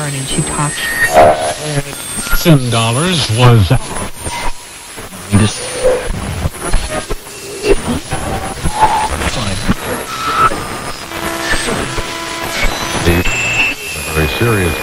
Aaron and she talked. $10 was very serious.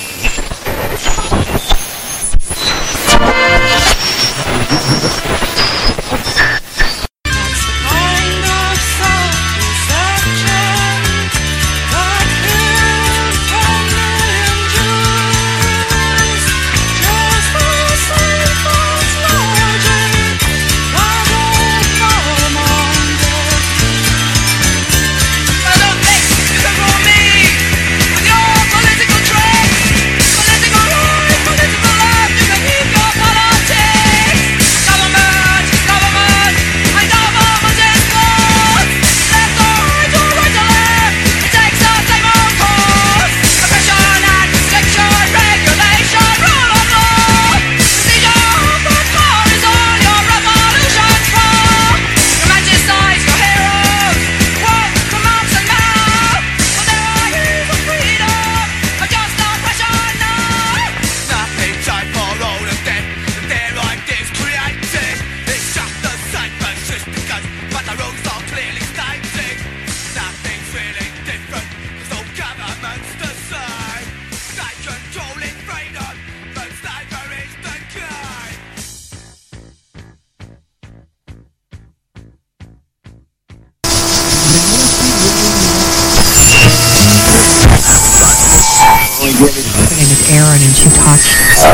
Her name is Aaron and she talked.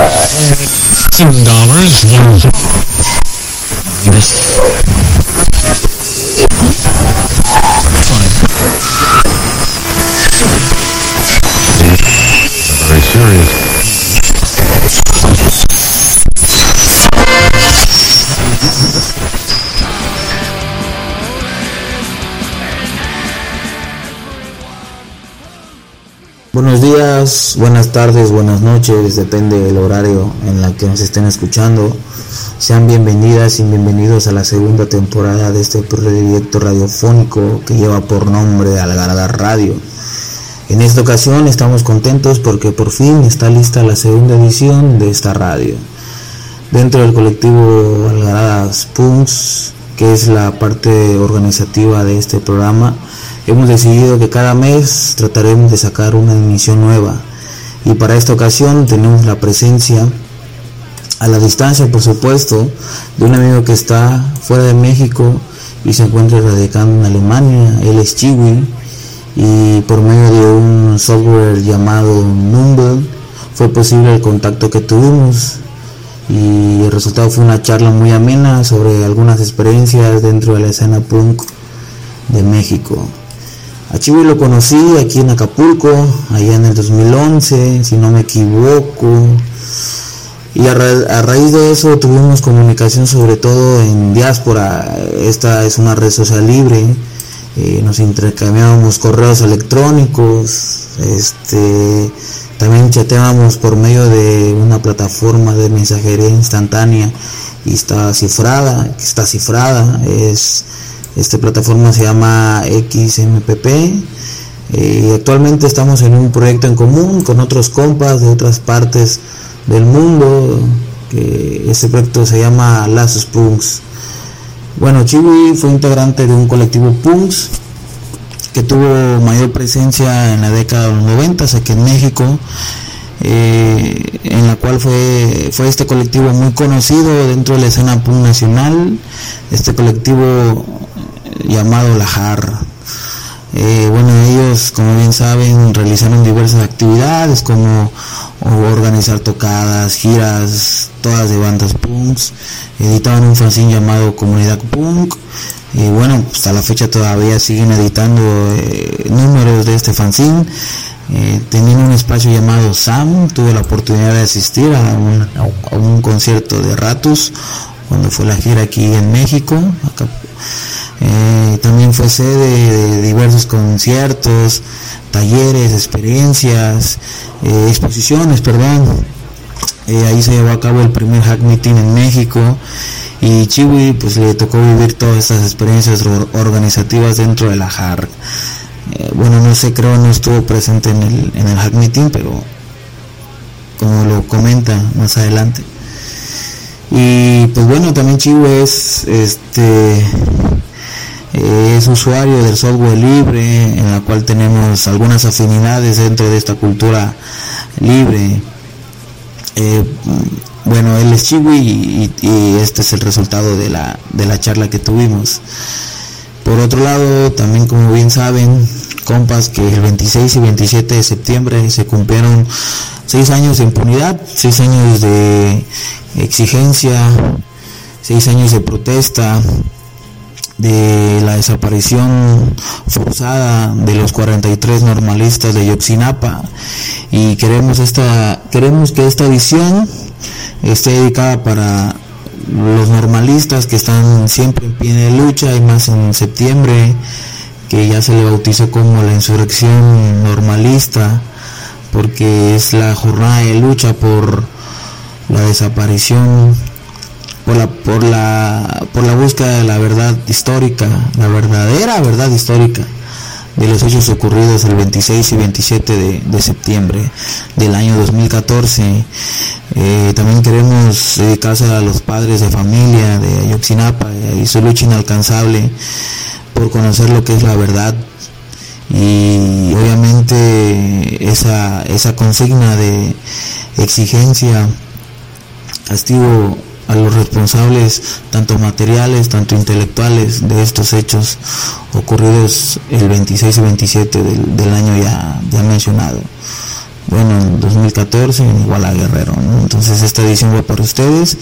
$10 very serious. Buenos días, buenas tardes, buenas noches, depende del horario en la que nos estén escuchando. Sean bienvenidas y bienvenidos a la segunda temporada de este proyecto radiofónico que lleva por nombre Algarada Radio. En esta ocasión estamos contentos porque por fin está lista la segunda edición de esta radio. Dentro del colectivo Algaradas Punks, que es la parte organizativa de este programa, hemos decidido que cada mes trataremos de sacar una emisión nueva, y para esta ocasión tenemos la presencia, a la distancia por supuesto, de un amigo que está fuera de México y se encuentra radicando en Alemania. Él es Chiwi, y por medio de un software llamado Mumble fue posible el contacto que tuvimos, y el resultado fue una charla muy amena sobre algunas experiencias dentro de la escena punk de México. A Chiwi lo conocí aquí en Acapulco, allá en el 2011, si no me equivoco, y a raíz de eso tuvimos comunicación sobre todo en diáspora. Esta es una red social libre, nos intercambiábamos correos electrónicos, también chateábamos por medio de una plataforma de mensajería instantánea y está cifrada. Esta plataforma se llama XMPP, y actualmente estamos en un proyecto en común con otros compas de otras partes del mundo, que este proyecto se llama Lazos Punks. Bueno, Chiwi fue integrante de un colectivo punks que tuvo mayor presencia en la década de los 90 aquí en México, en la cual fue este colectivo muy conocido dentro de la escena punk nacional, este colectivo llamado La Jarra. Ellos, como bien saben, realizaron diversas actividades como organizar tocadas, giras, todas de bandas punks, editaban un fanzine llamado Comunidad Punk, y hasta la fecha todavía siguen editando números de este fanzine. Tenían un espacio llamado SAM, tuve la oportunidad de asistir a un concierto de Ratus cuando fue la gira aquí en México. También fue sede de diversos conciertos, talleres, experiencias, exposiciones, ahí se llevó a cabo el primer Hack Meeting en México, y Chiwi pues le tocó vivir todas estas experiencias organizativas dentro de la Hack. No estuvo presente en el Hack Meeting, pero como lo comenta más adelante. Y pues bueno, también Chivo es usuario del software libre, en la cual tenemos algunas afinidades dentro de esta cultura libre. Bueno, él es Chivo y este es el resultado de la charla que tuvimos. Por otro lado, también como bien saben, compas, que el 26 y 27 de septiembre se cumplieron 6 años de impunidad, 6 años de exigencia, 6 años de protesta de la desaparición forzada de los 43 normalistas de Ayotzinapa, y queremos que esta edición esté dedicada para los normalistas que están siempre en pie de lucha, y más en septiembre, que ya se le bautizó como la insurrección normalista, porque es la jornada de lucha por la desaparición, por la búsqueda de la verdad histórica, la verdadera verdad histórica de los hechos ocurridos el 26 y 27 de septiembre del año 2014. También queremos dedicarse a los padres de familia de Ayotzinapa y su lucha inalcanzable por conocer lo que es la verdad, y obviamente esa consigna de exigencia, castigo a los responsables, tanto materiales, tanto intelectuales, de estos hechos ocurridos el 26 y 27 del año ya mencionado. Bueno, en 2014 en Iguala Guerrero, ¿no? Entonces esta edición va para ustedes,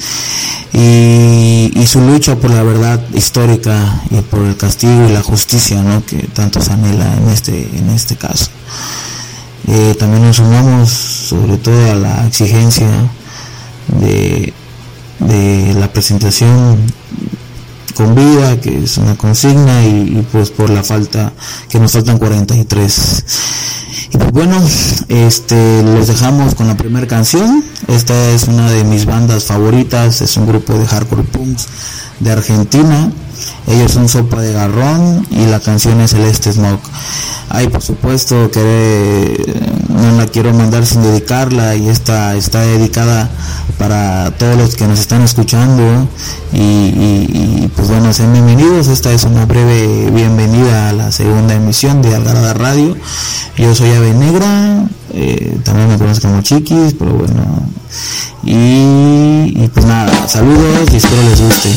y su lucha por la verdad histórica y por el castigo y la justicia, ¿no?, que tanto se anhela en este caso. También nos sumamos sobre todo a la exigencia de la presentación con vida, que es una consigna, y pues por la falta, que nos faltan 43. Y pues bueno, los dejamos con la primera canción. Esta es una de mis bandas favoritas, es un grupo de hardcore punks de Argentina. Ellos son Sopa de Garrón y la canción es Celeste Smoke. Ay, por supuesto que no la quiero mandar sin dedicarla, y esta está dedicada para todos los que nos están escuchando, y pues bueno, sean bienvenidos. Esta es una breve bienvenida a la segunda emisión de Algarada Radio. Yo soy Ave Negra, también me conocen como Chiquis, pero bueno, y pues nada, saludos y espero les guste.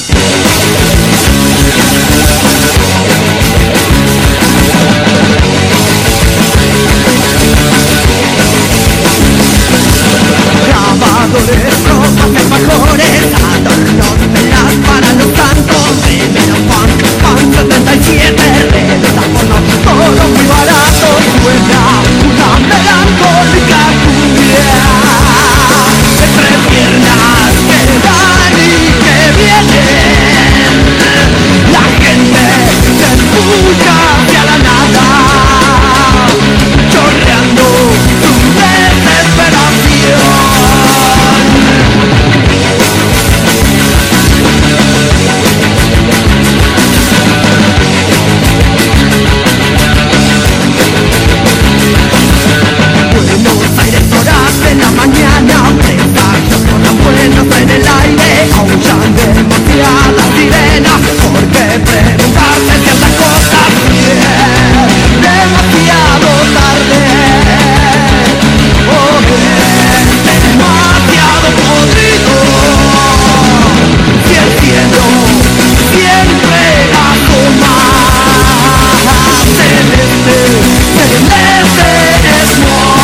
Grabadores, ropas, alfajores, adornos, velas para los santos, primero Pan 77, rebesafonos, todo muy barato, suena una melancólica cumbia, entre piernas que van y que vienen, la gente se empuja hacia la nada, chorreando su desesperación. Buenos Aires, horas de la mañana, presagios con buenos en el aire, aullan demasiadas sirenas, porque preguntarse ciertas cosas es demasiado tarde, o es demasiado podrido, si el cielo siempre asoma, celeste, celeste smoke.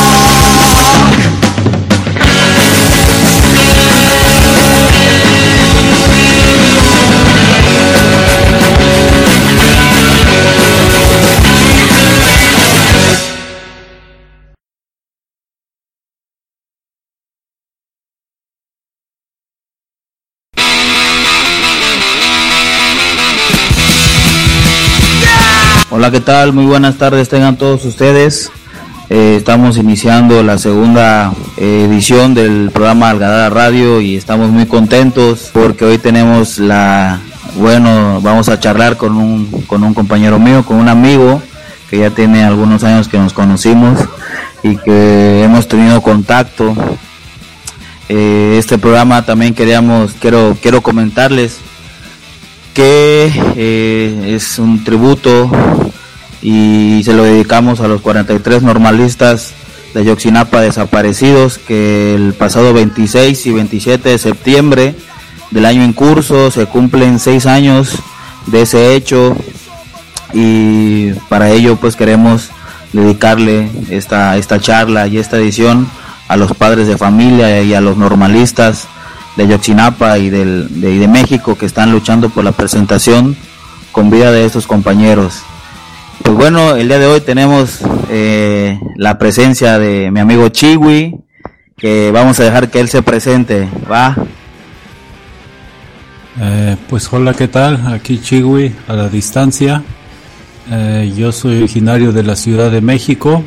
Hola, ¿qué tal? Muy buenas tardes tengan todos ustedes. Estamos iniciando la segunda edición del programa Algarada Radio y estamos muy contentos porque hoy tenemos vamos a charlar con un compañero mío, con un amigo que ya tiene algunos años que nos conocimos, y que hemos tenido contacto. Este programa también quiero comentarles que es un tributo y se lo dedicamos a los 43 normalistas de Ayotzinapa desaparecidos, que el pasado 26 y 27 de septiembre del año en curso se cumplen 6 años de ese hecho, y para ello pues queremos dedicarle esta charla y esta edición a los padres de familia y a los normalistas de Ayotzinapa y de México, que están luchando por la presentación con vida de estos compañeros. Pues bueno, el día de hoy tenemos la presencia de mi amigo Chiwi, que vamos a dejar que él se presente, ¿va? Pues hola, ¿qué tal? Aquí Chiwi, a la distancia. Yo soy originario de la Ciudad de México,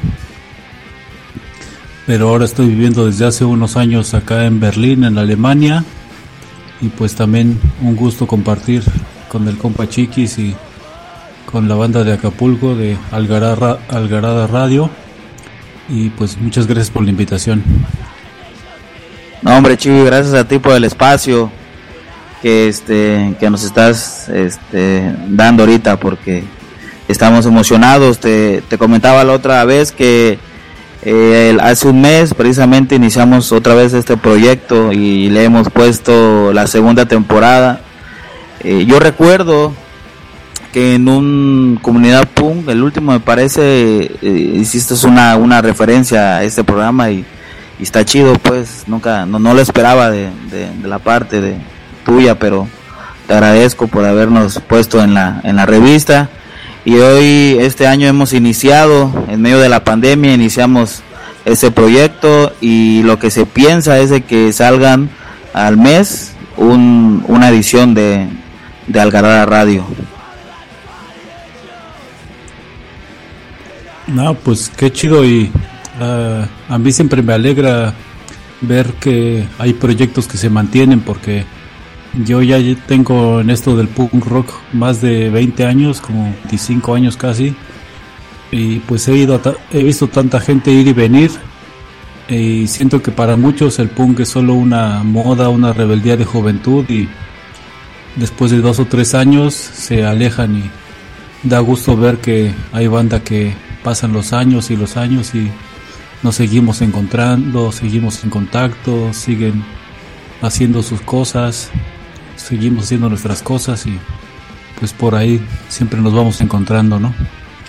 pero ahora estoy viviendo desde hace unos años acá en Berlín, en Alemania, y pues también un gusto compartir con el compa Chiquis y con la banda de Acapulco de Algarada Radio, y pues muchas gracias por la invitación. No, hombre, Chiwi, gracias a ti por el espacio que nos estás dando ahorita, porque estamos emocionados. Te comentaba la otra vez que hace un mes precisamente iniciamos otra vez este proyecto y le hemos puesto la segunda temporada. Yo recuerdo que en un comunidad punk, el último me parece, hiciste una referencia a este programa y está chido, pues no lo esperaba de la parte de tuya, pero te agradezco por habernos puesto en la revista. Y hoy, este año, hemos iniciado, en medio de la pandemia, iniciamos este proyecto, y lo que se piensa es de que salgan al mes una edición de Algarada Radio. No, pues qué chido, y a mí siempre me alegra ver que hay proyectos que se mantienen, porque yo ya tengo en esto del punk rock más de 20 años, como 25 años casi, y pues he visto tanta gente ir y venir, y siento que para muchos el punk es solo una moda, una rebeldía de juventud, y después de 2 o 3 años se alejan, y da gusto ver que hay banda que pasan los años y nos seguimos encontrando, seguimos en contacto, siguen haciendo sus cosas, seguimos haciendo nuestras cosas, y pues por ahí siempre nos vamos encontrando, ¿no?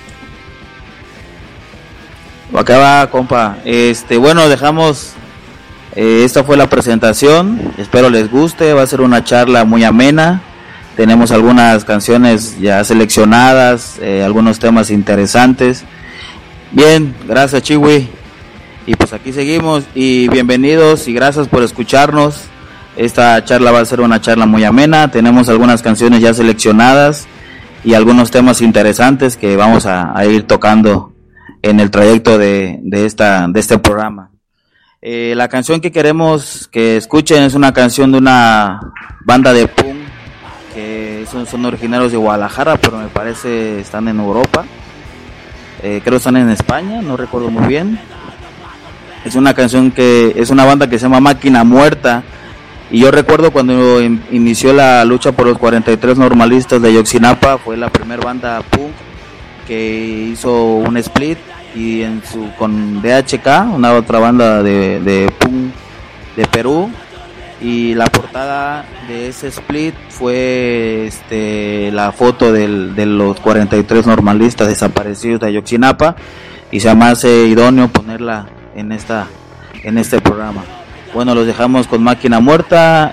Acá va, compa. Bueno, dejamos, esta fue la presentación, espero les guste, va a ser una charla muy amena. Tenemos algunas canciones ya seleccionadas, algunos temas interesantes. Bien, gracias, Chiwi. Y pues aquí seguimos, y bienvenidos y gracias por escucharnos. Esta charla va a ser una charla muy amena. Tenemos algunas canciones ya seleccionadas y algunos temas interesantes que vamos a ir tocando en el trayecto de este programa. La canción que queremos que escuchen es una canción de una banda de punk que son originarios de Guadalajara, pero me parece están en Europa. Creo que están en España, no recuerdo muy bien. Es una canción es una banda que se llama Máquina Muerta. Y yo recuerdo cuando inició la lucha por los 43 normalistas de Ayotzinapa, fue la primera banda punk que hizo un split, y con DHK, una otra banda de punk de Perú, y la portada de ese split fue la foto de los 43 normalistas desaparecidos de Ayotzinapa, y se me hace idóneo ponerla en este programa. Bueno, los dejamos con Máquina Muerta.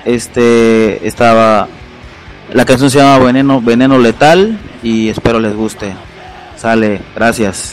La canción se llama Veneno Letal, y espero les guste. Sale, gracias.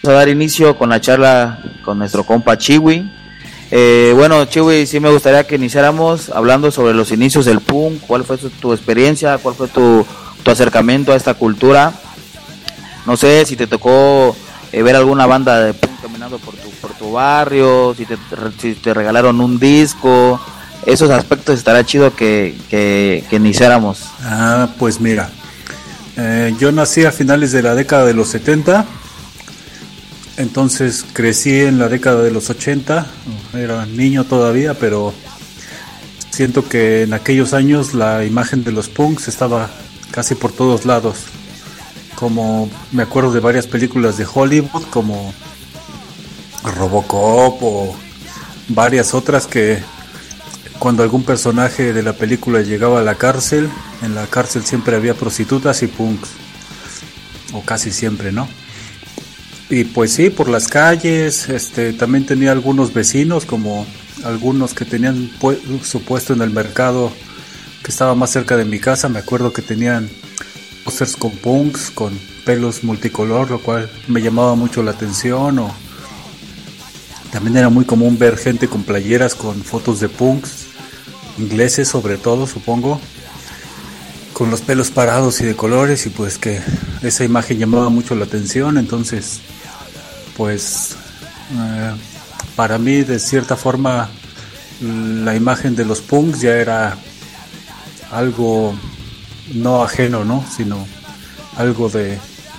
a dar inicio con la charla con nuestro compa Chiwi. Bueno, Chiwi, sí me gustaría que iniciáramos hablando sobre los inicios del punk. ¿Cuál fue tu experiencia? ¿Cuál fue tu acercamiento a esta cultura? No sé si te tocó ver alguna banda de punk caminando por tu barrio, si te regalaron un disco. Esos aspectos estaría chido que iniciáramos. Pues mira, yo nací a finales de la década de los 70, entonces crecí en la década de los 80, era niño todavía, pero siento que en aquellos años la imagen de los punks estaba casi por todos lados. Como me acuerdo de varias películas de Hollywood, como Robocop o varias otras, que cuando algún personaje de la película llegaba a la cárcel, en la cárcel siempre había prostitutas y punks, o casi siempre, ¿no? Y pues sí, por las calles, también tenía algunos vecinos, como algunos que tenían su puesto en el mercado que estaba más cerca de mi casa. Me acuerdo que tenían pósters con punks, con pelos multicolor, lo cual me llamaba mucho la atención. O también era muy común ver gente con playeras con fotos de punks, ingleses sobre todo, supongo, con los pelos parados y de colores, y pues que esa imagen llamaba mucho la atención. Entonces, pues para mí, de cierta forma, la imagen de los punks ya era algo no ajeno, ¿no? Sino algo de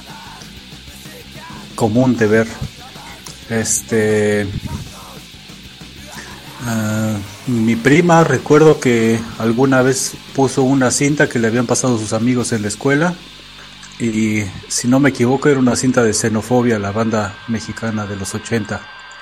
común de ver. Mi prima, recuerdo que alguna vez puso una cinta que le habían pasado sus amigos en la escuela, y si no me equivoco era una cinta de Xenofobia, la banda mexicana de los 80.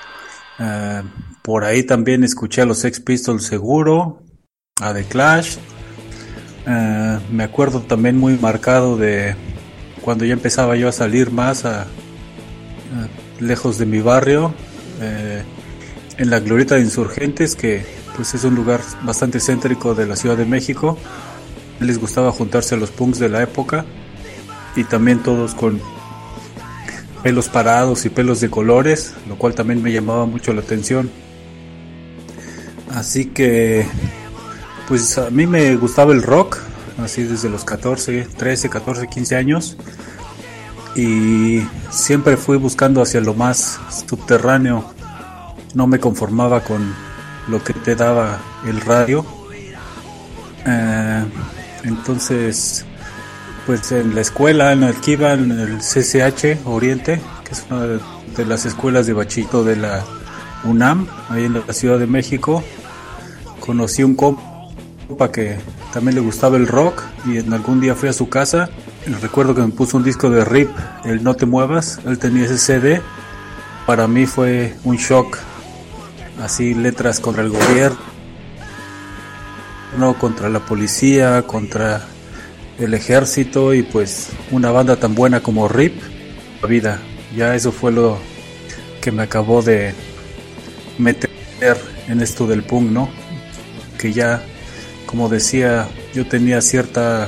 Por ahí también escuché a los Sex Pistols seguro, a The Clash. Me acuerdo también muy marcado de cuando ya empezaba yo a salir más lejos de mi barrio, en la Glorieta de Insurgentes, que pues es un lugar bastante céntrico de la Ciudad de México. Les gustaba juntarse a los punks de la época, y también todos con pelos parados y pelos de colores, lo cual también me llamaba mucho la atención. Así que pues a mí me gustaba el rock, así desde los 13, 14, 15 años, y siempre fui buscando hacia lo más subterráneo. No me conformaba con lo que te daba el radio. Entonces, pues en la escuela en la que iba, en el CCH Oriente, que es una de las escuelas de bachito de la UNAM, ahí en la Ciudad de México, conocí un compa que también le gustaba el rock, y en algún día fui a su casa y recuerdo que me puso un disco de RIP, el No Te Muevas. Él tenía ese CD. Para mí fue un shock, así letras contra el gobierno, contra la policía, contra el ejército, y pues una banda tan buena como RIP, la vida. Ya eso fue lo que me acabó de meter en esto del punk, ¿no? Que ya, como decía, yo tenía cierta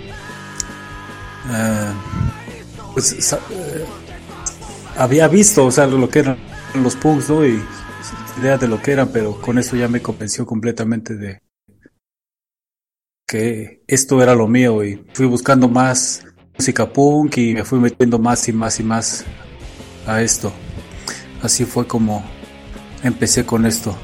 había visto, o sea, lo que eran los punks, ¿no? Y idea de lo que eran, pero con eso ya me convenció completamente de que esto era lo mío, y fui buscando más música punk y me fui metiendo más y más y más a esto. Así fue como empecé con esto.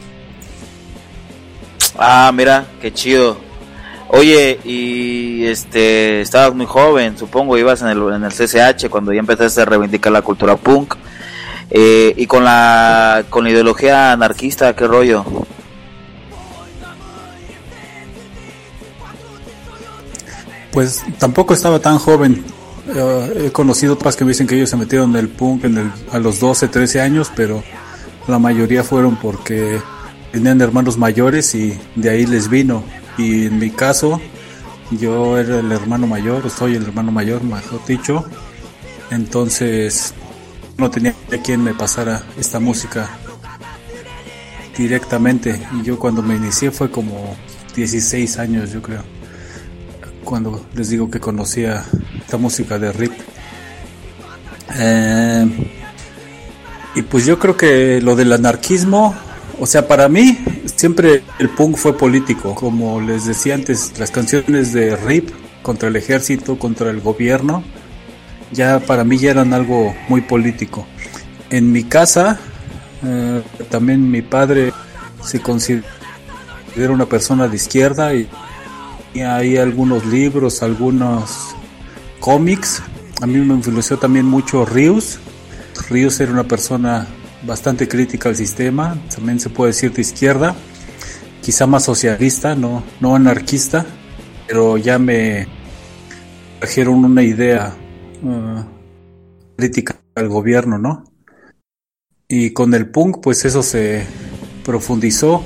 Mira, qué chido. Oye, y estabas muy joven, supongo, ibas en el CCH cuando ya empezaste a reivindicar la cultura punk, y con la ideología anarquista, ¿qué rollo? Pues tampoco estaba tan joven. He conocido otras que me dicen que ellos se metieron en el punk a los 12, 13 años, pero la mayoría fueron porque tenían hermanos mayores y de ahí les vino. Y en mi caso, yo era el hermano mayor, o soy el hermano mayor, mejor dicho. Entonces no tenía quien me pasara esta música directamente. Y yo cuando me inicié fue como 16 años, yo creo, cuando les digo que conocía esta música de RIP. Y pues yo creo que lo del anarquismo, o sea, para mí siempre el punk fue político. Como les decía antes, las canciones de RIP contra el ejército, contra el gobierno, ya para mí ya eran algo muy político. En mi casa, también mi padre se considera una persona de izquierda y hay algunos libros, algunos cómics. A mí me influenció también mucho Rius. Rius era una persona bastante crítica al sistema, también se puede decir de izquierda, quizá más socialista, no anarquista, pero ya me trajeron una idea crítica al gobierno, ¿no? Y con el punk pues eso se profundizó.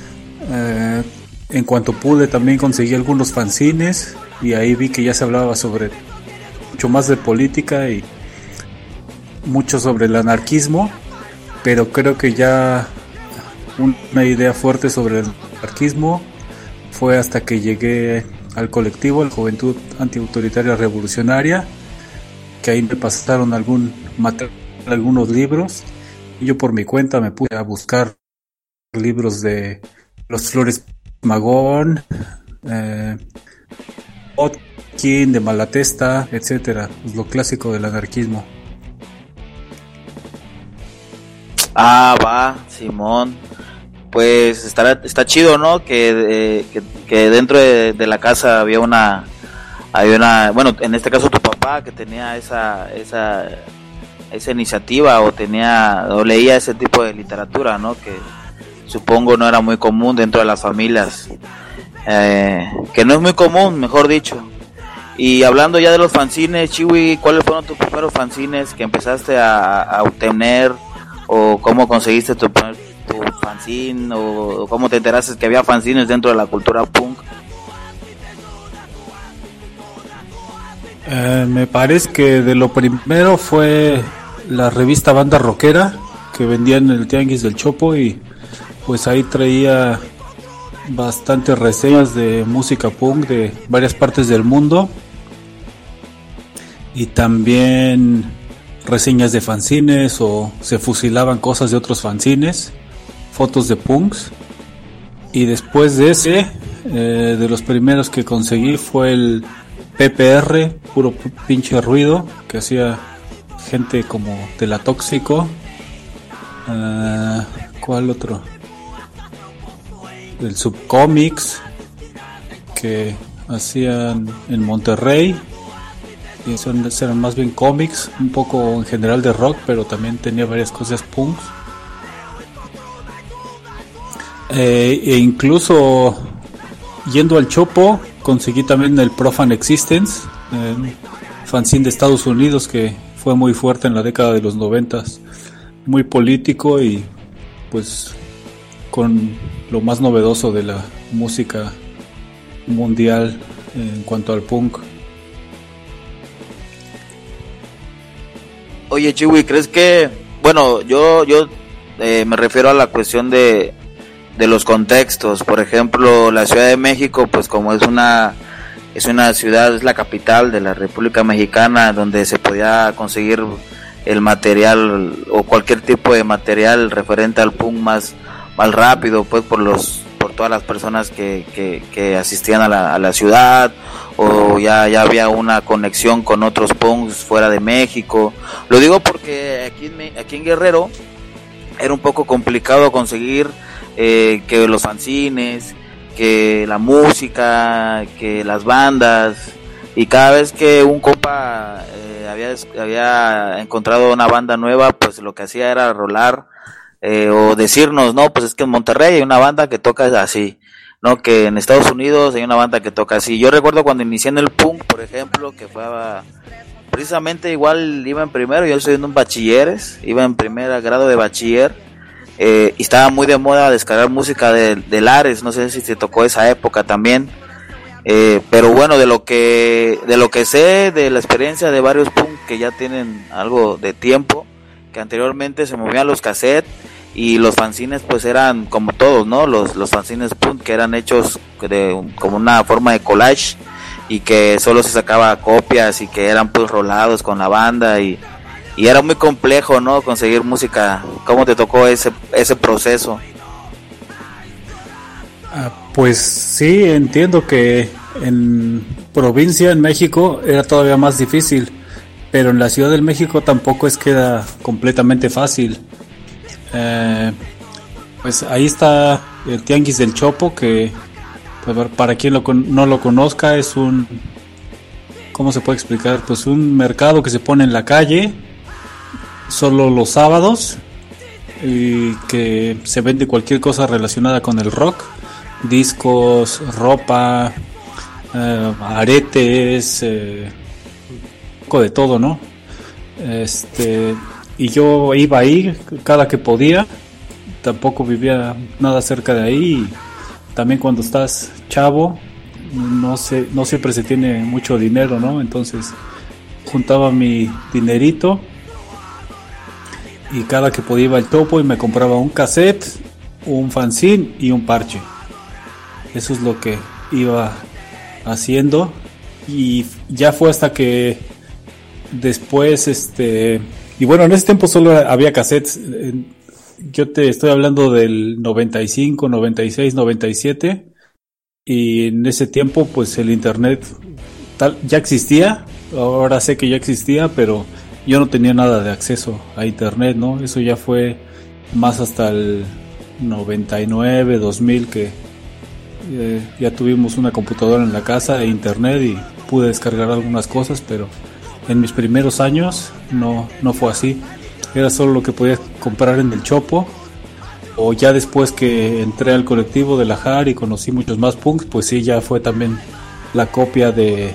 En cuanto pude también conseguí algunos fanzines y ahí vi que ya se hablaba sobre mucho más de política y mucho sobre el anarquismo, pero creo que ya una idea fuerte sobre el anarquismo fue hasta que llegué al colectivo, la Juventud Antiautoritaria Revolucionaria, que ahí me pasaron algunos libros y yo por mi cuenta me puse a buscar libros de Los Flores Magón, Otkin, de Malatesta, etcétera, pues lo clásico del anarquismo. Va, Simón. Pues está chido, ¿no? Que dentro de la casa había una, bueno, en este caso tu papá, que tenía esa iniciativa o leía ese tipo de literatura, ¿no? Que supongo no era muy común dentro de las familias, que no es muy común, mejor dicho. Y hablando ya de los fanzines, Chiwi, ¿cuáles fueron tus primeros fanzines que empezaste a obtener? ¿O cómo conseguiste tu fanzine? ¿O cómo te enteraste que había fanzines dentro de la cultura punk? Me parece que de lo primero fue la revista Banda Rockera, que vendían en el Tianguis del Chopo, y pues ahí traía bastantes reseñas de música punk de varias partes del mundo y también reseñas de fanzines, o se fusilaban cosas de otros fanzines, fotos de punks. Y después de ese, de los primeros que conseguí fue el PPR, puro pinche ruido, que hacía gente como de la Tóxico. ¿Cuál otro? El Subcomics, que hacían en Monterrey, y eran más bien cómics, un poco en general de rock, pero también tenía varias cosas punks. E incluso yendo al Chopo conseguí también el Profan Existence, fanzine de Estados Unidos, que fue muy fuerte en la década de los 90s, muy político y pues con lo más novedoso de la música mundial en cuanto al punk. Oye, Chiwi, ¿crees que, bueno, yo me refiero a la cuestión de los contextos? Por ejemplo, la Ciudad de México, pues como es una ciudad, es la capital de la República Mexicana, donde se podía conseguir el material o cualquier tipo de material referente al punk más rápido, pues por todas las personas que asistían a la ciudad, o ya había una conexión con otros punks fuera de México. Lo digo porque aquí en Guerrero era un poco complicado conseguir que los fanzines, que la música, que las bandas, y cada vez que un compa había encontrado una banda nueva, pues lo que hacía era rolar, o decirnos, no, pues es que en Monterrey hay una banda que toca así, no, que en Estados Unidos hay una banda que toca así. Yo recuerdo cuando inicié en el punk, por ejemplo, que fue precisamente igual, iba en primero, yo soy en un bachilleres, iba en primer grado de bachiller, y estaba muy de moda descargar música de Lares, no sé si te tocó esa época también, pero bueno, de lo que sé de la experiencia de varios punk que ya tienen algo de tiempo, que anteriormente se movían los cassettes, y los fanzines pues eran como todos, ¿no? Los fanzines punk, que eran hechos como una forma de collage, y que solo se sacaba copias y que eran pues rolados con la banda, y y era muy complejo, ¿no? Conseguir música. ¿Cómo te tocó ese proceso? Pues sí, entiendo que en provincia, en México, era todavía más difícil, pero en la Ciudad de México tampoco es que era completamente fácil. Pues ahí está el Tianguis del Chopo, que para quien no lo conozca, es un, ¿cómo se puede explicar? Pues un mercado que se pone en la calle solo los sábados, y que se vende cualquier cosa relacionada con el rock, discos, ropa, aretes, poco de todo, ¿no? Y yo iba ahí cada que podía. Tampoco vivía nada cerca de ahí, y también cuando estás chavo no siempre se tiene mucho dinero, ¿no? Entonces juntaba mi dinerito y cada que podía iba al Topo y me compraba un cassette, un fanzine y un parche. Eso es lo que iba haciendo, y ya fue hasta que después y bueno, en ese tiempo solo había cassettes. Yo te estoy hablando del 95, 96, 97, y en ese tiempo pues el internet ya existía. Ahora sé que ya existía, pero yo no tenía nada de acceso a internet, ¿no? Eso ya fue más hasta el 99, 2000 que ya tuvimos una computadora en la casa e internet y pude descargar algunas cosas, pero en mis primeros años no fue así. Era solo lo que podía comprar en el Chopo, o ya después que entré al colectivo de la JAR y conocí muchos más punks, pues sí, ya fue también la copia de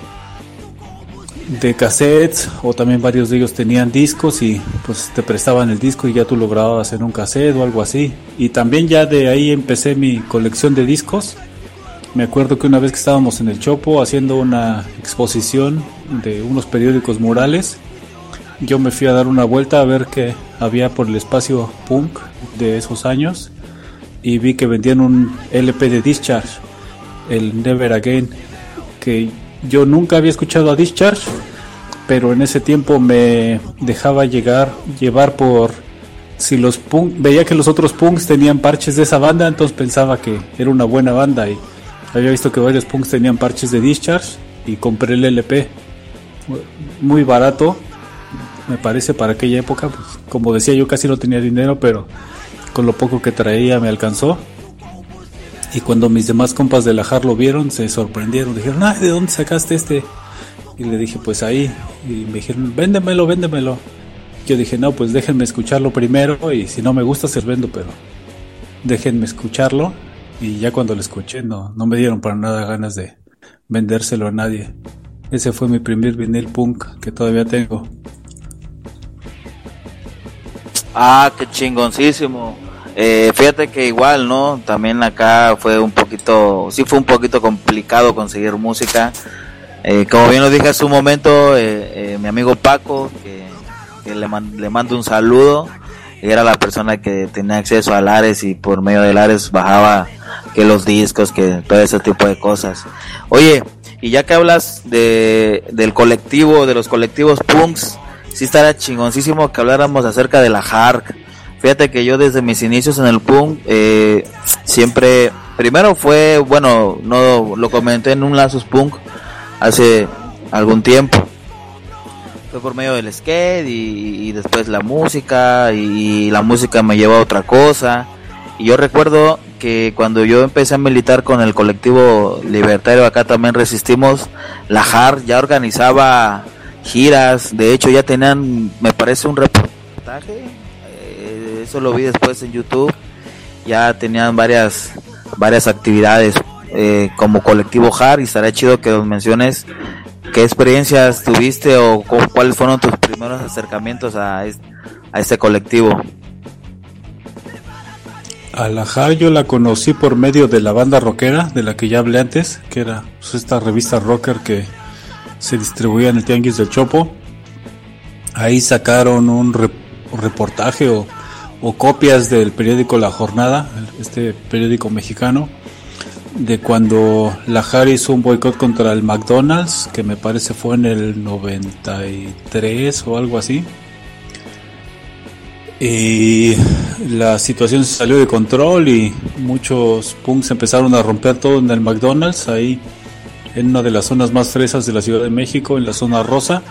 cassettes, o también varios de ellos tenían discos y pues te prestaban el disco y ya tú lo grababas en un cassette o algo así. Y también ya de ahí empecé mi colección de discos. Me acuerdo que una vez que estábamos en el Chopo haciendo una exposición de unos periódicos murales, yo me fui a dar una vuelta a ver qué había por el espacio punk de esos años, y vi que vendían un LP de Discharge, el Never Again, que yo nunca había escuchado a Discharge, pero en ese tiempo me dejaba llevar por si los punk, veía que los otros punks tenían parches de esa banda, entonces pensaba que era una buena banda, y había visto que varios punks tenían parches de Discharge y compré el LP muy barato, me parece, para aquella época. Pues, como decía, yo casi no tenía dinero, pero con lo poco que traía me alcanzó. Y cuando mis demás compas de la JAR lo vieron, se sorprendieron, dijeron, ¿de dónde sacaste este? Y le dije, pues ahí. Y me dijeron, véndemelo. Yo dije, no, pues déjenme escucharlo primero, y si no me gusta se los vendo, pero déjenme escucharlo. Y ya cuando lo escuché, no me dieron para nada ganas de vendérselo a nadie. Ese fue mi primer vinil punk que todavía tengo. Ah, qué chingoncísimo. Fíjate que igual, ¿no? También acá fue un poquito complicado conseguir música. Como bien lo dije hace un momento, mi amigo Paco, que le mando un saludo, era la persona que tenía acceso a Lares, y por medio de Lares bajaba que los discos, que todo ese tipo de cosas. Oye, y ya que hablas del colectivo, de los colectivos punks, sí estaría chingoncísimo que habláramos acerca de la JAR. Fíjate que yo desde mis inicios en el punk, siempre, primero fue, bueno, no lo comenté en un Lazos Punk hace algún tiempo. Fue por medio del skate y después la música, y la música me llevó a otra cosa. Y yo recuerdo que cuando yo empecé a militar con el colectivo libertario, acá también resistimos, la JAR ya organizaba giras. De hecho ya tenían, me parece, un reportaje, eso lo vi después en YouTube. Ya tenían varias actividades como colectivo JAR, y estaría chido que nos menciones qué experiencias tuviste o cuáles fueron tus primeros acercamientos a este colectivo. A la JAR yo la conocí por medio de la banda rockera de la que ya hablé antes, que era pues esta revista rocker que se distribuía en el Tianguis del Chopo. Ahí sacaron un reportaje o copias del periódico La Jornada, este periódico mexicano, de cuando la JAR hizo un boicot contra el McDonald's, que me parece fue en el 93 o algo así. y la situación se salió de control y muchos punks empezaron a romper todo en el McDonald's, ahí en una de las zonas más fresas de la Ciudad de México, en la zona rosa.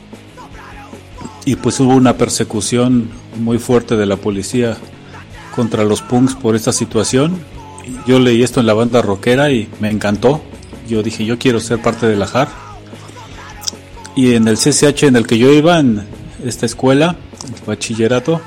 Y pues hubo una persecución muy fuerte de la policía contra los punks por esta situación. Yo leí esto en la banda rockera y me encantó. Yo dije, yo quiero ser parte de la JAR. Y en el CCH en el que yo iba, en esta escuela, el bachillerato,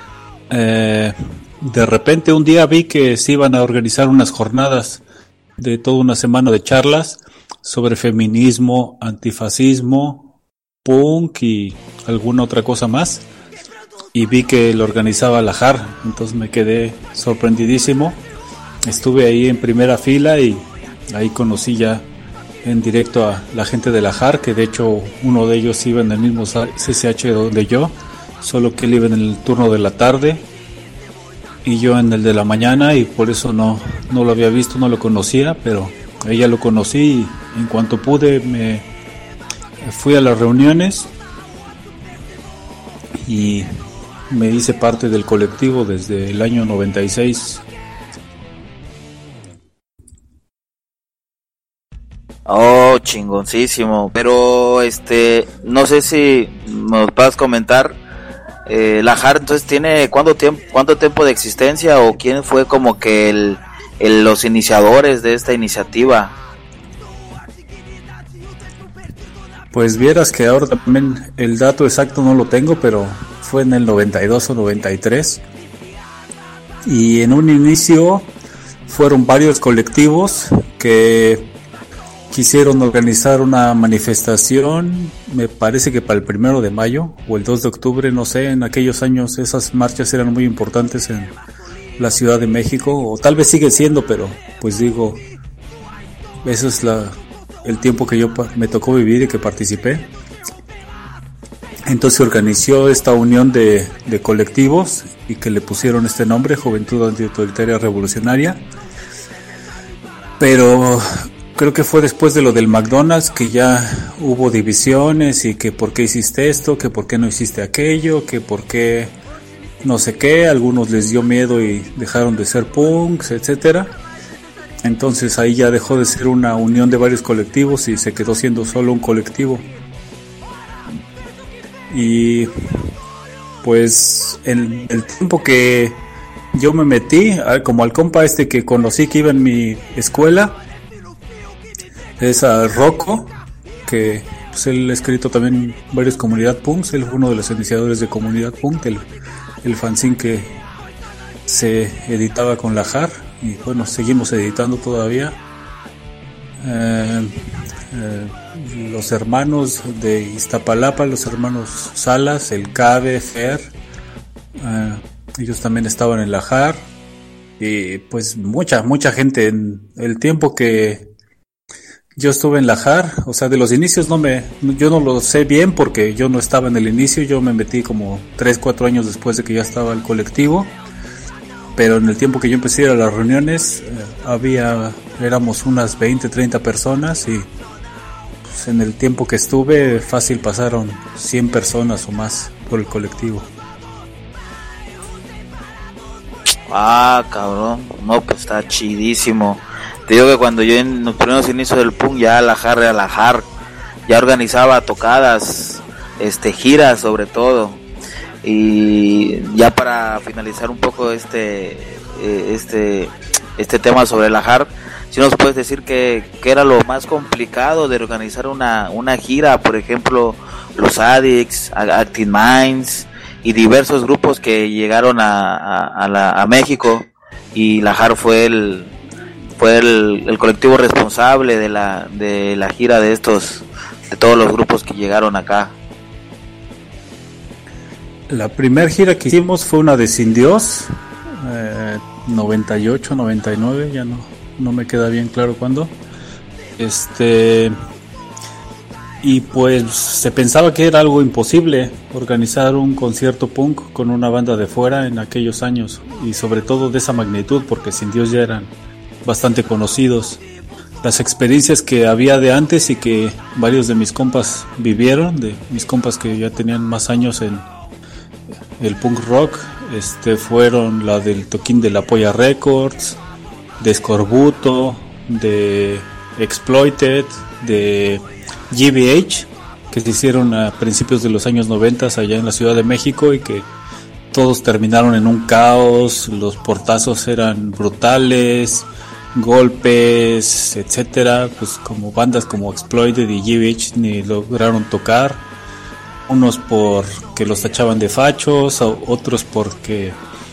de repente un día vi que se iban a organizar unas jornadas de toda una semana de charlas sobre feminismo, antifascismo, punk y alguna otra cosa más, y vi que lo organizaba la JAR. Entonces me quedé sorprendidísimo. Estuve ahí en primera fila y ahí conocí ya en directo a la gente de la JAR, que de hecho uno de ellos iba en el mismo CCH donde yo, solo que él iba en el turno de la tarde y yo en el de la mañana, y por eso no lo había visto, no lo conocía, pero ella lo conocí y en cuanto pude me fui a las reuniones y me hice parte del colectivo desde el año 96. Oh, chingoncísimo. Pero no sé si nos vas a comentar, la JAR entonces tiene cuánto tiempo de existencia, o quién fue como que los iniciadores de esta iniciativa. Pues vieras que ahora también el dato exacto no lo tengo, pero fue en el 92 o 93. Y en un inicio fueron varios colectivos que quisieron organizar una manifestación, me parece que para el 1 de mayo o el 2 de octubre, no sé, en aquellos años esas marchas eran muy importantes en la Ciudad de México, o tal vez sigue siendo, pero pues digo, eso es el tiempo que me tocó vivir y que participé. Entonces se organizó esta unión de colectivos y que le pusieron este nombre, Juventud Antitotalitaria Revolucionaria. Pero creo que fue después de lo del McDonald's que ya hubo divisiones, y que por qué hiciste esto, que por qué no hiciste aquello, que por qué no sé qué. Algunos les dio miedo y dejaron de ser punks, etcétera. Entonces ahí ya dejó de ser una unión de varios colectivos y se quedó siendo solo un colectivo. Y pues en el tiempo que yo me metí, como al compa que conocí que iba en mi escuela, es a Rocco, que pues él ha escrito también varias Comunidad Punks. Él fue uno de los iniciadores de Comunidad Punk, el fanzine que se editaba con la JAR, y bueno, seguimos editando todavía. Los hermanos de Iztapalapa, los hermanos Salas, el Cabe, Fer, ellos también estaban en la JAR, y pues mucha gente. En el tiempo que yo estuve en la JAR, o sea, de los inicios yo no lo sé bien porque yo no estaba en el inicio. Yo me metí como 3-4 años después de que ya estaba el colectivo, pero en el tiempo que yo empecé a ir a las reuniones, éramos unas 20-30 personas, y pues en el tiempo que estuve fácil pasaron 100 personas o más por el colectivo. Ah, cabrón, no, pues está chidísimo. Te digo que cuando yo en los primeros inicios del punk, ya la JAR ya organizaba tocadas, giras sobre todo. Y ya para finalizar un poco este tema sobre la JAR, si nos puedes decir que era lo más complicado de organizar una gira, por ejemplo, los Addicts, Active Minds y diversos grupos que llegaron a México, y la JAR fue el colectivo responsable de la gira de todos los grupos que llegaron acá. La primera gira que hicimos fue una de Sin Dios, 98, 99, ya no me queda bien claro cuándo. Y pues se pensaba que era algo imposible organizar un concierto punk con una banda de fuera en aquellos años, y sobre todo de esa magnitud, porque Sin Dios ya eran bastante conocidos. Las experiencias que había de antes y que varios de mis compas vivieron, de mis compas que ya tenían más años en el punk rock, fueron la del toquín de la Polla Records, de Escorbuto, de Exploited, de GBH, que se hicieron a principios de los años 90 allá en la Ciudad de México y que todos terminaron en un caos. Los portazos eran brutales, golpes, etcétera. Pues como bandas como Exploited y GBH ni lograron tocar, unos porque los tachaban de fachos, otros porque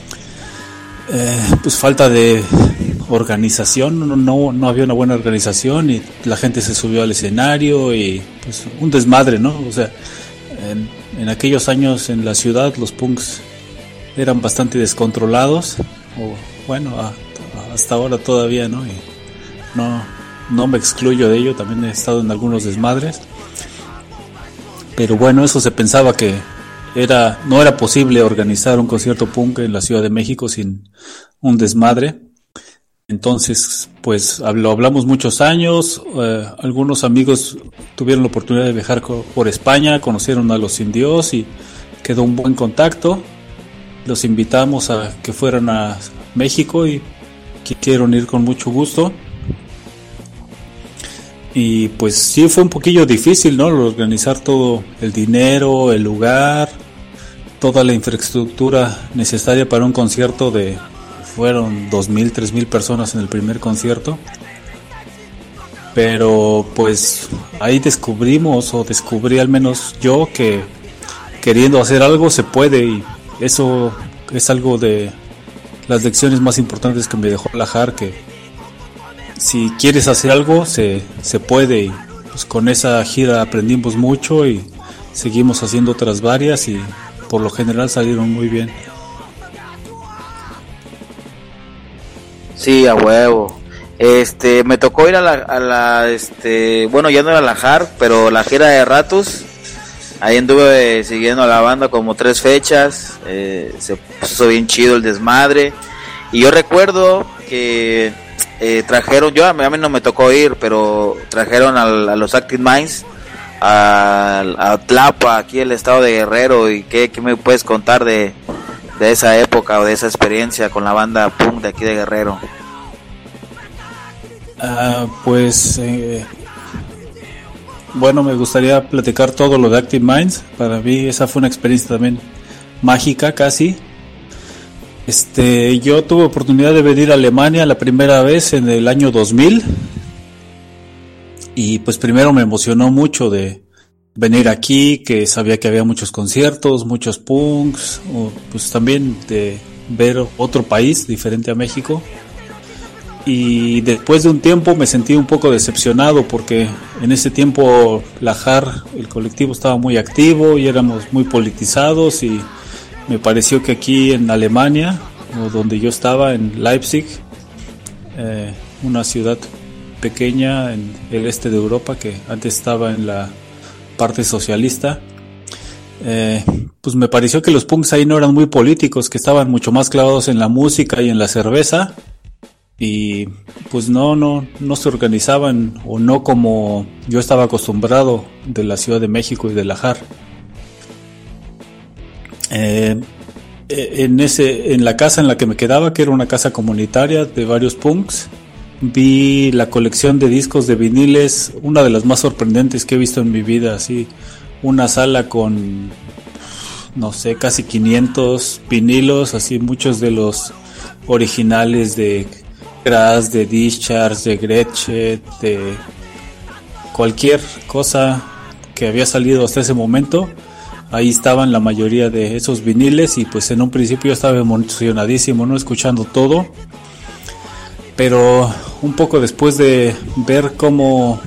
pues falta de organización, no había una buena organización y la gente se subió al escenario y pues un desmadre, ¿no? O sea, en aquellos años en la ciudad los punks eran bastante descontrolados, o bueno, hasta ahora todavía, ¿no? Y no me excluyo de ello, también he estado en algunos desmadres, pero bueno, eso se pensaba que no era posible organizar un concierto punk en la Ciudad de México sin un desmadre. Entonces, pues lo hablamos muchos años. Algunos amigos tuvieron la oportunidad de viajar por España, conocieron a los indios y quedó un buen contacto. Los invitamos a que fueran a México y quisieron ir con mucho gusto. Y pues sí fue un poquillo difícil, ¿no? Organizar todo el dinero, el lugar, toda la infraestructura necesaria para un concierto fueron 2,000, 3,000 personas en el primer concierto. Pero pues ahí descubrí al menos yo que queriendo hacer algo se puede, y eso es algo de las lecciones más importantes que me dejó Lajar, que si quieres hacer algo se puede, y pues con esa gira aprendimos mucho y seguimos haciendo otras varias y por lo general salieron muy bien. Sí, a huevo. Me tocó ir a la bueno, ya no era la JAR, pero la gira de Ratus. Ahí anduve siguiendo a la banda como 3 fechas. Se puso bien chido el desmadre. Y yo recuerdo que trajeron, a mí no me tocó ir, pero trajeron a los Active Minds a Tlapa, aquí el estado de Guerrero. ¿Y qué me puedes contar de esa época o de esa experiencia con la banda punk de aquí de Guerrero? Bueno, me gustaría platicar todo lo de Active Minds. Para mí esa fue una experiencia también mágica casi. Yo tuve oportunidad de venir a Alemania la primera vez en el año 2000 y pues primero me emocionó mucho de venir aquí, que sabía que había muchos conciertos, muchos punks, pues también de ver otro país diferente a México. Y después de un tiempo me sentí un poco decepcionado porque en ese tiempo la JAR, el colectivo, estaba muy activo y éramos muy politizados, y me pareció que aquí en Alemania, o donde yo estaba, en Leipzig, una ciudad pequeña en el este de Europa que antes estaba en la parte socialista, pues me pareció que los punks ahí no eran muy políticos, que estaban mucho más clavados en la música y en la cerveza, y pues no se organizaban, o no como yo estaba acostumbrado de la Ciudad de México y de la JAR. En la casa en la que me quedaba, que era una casa comunitaria de varios punks, vi la colección de discos de viniles, una de las más sorprendentes que he visto en mi vida. Así, una sala con, no sé, casi 500 vinilos, así muchos de los originales de Crash, de Discharge, de Gretchen, de cualquier cosa que había salido hasta ese momento. Ahí estaban la mayoría de esos viniles, y pues en un principio yo estaba emocionadísimo, ¿no? Escuchando todo. Pero un poco después de ver cómo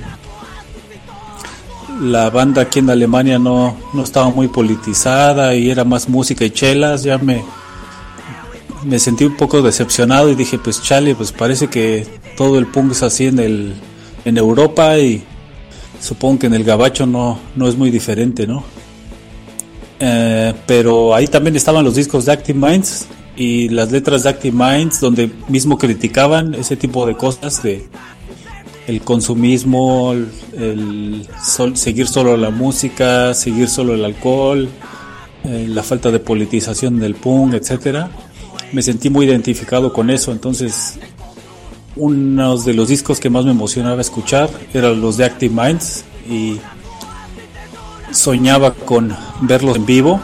la banda aquí en Alemania no estaba muy politizada y era más música y chelas, ya me sentí un poco decepcionado y dije, pues chale, pues parece que todo el punk es así en Europa, y supongo que en el gabacho no es muy diferente, ¿no? Pero ahí también estaban los discos de Active Minds y las letras de Active Minds, donde mismo criticaban ese tipo de cosas, de el consumismo, seguir solo la música, seguir solo el alcohol, la falta de politización del punk, etcétera. Me sentí muy identificado con eso, entonces uno de los discos que más me emocionaba escuchar eran los de Active Minds y soñaba con verlos en vivo.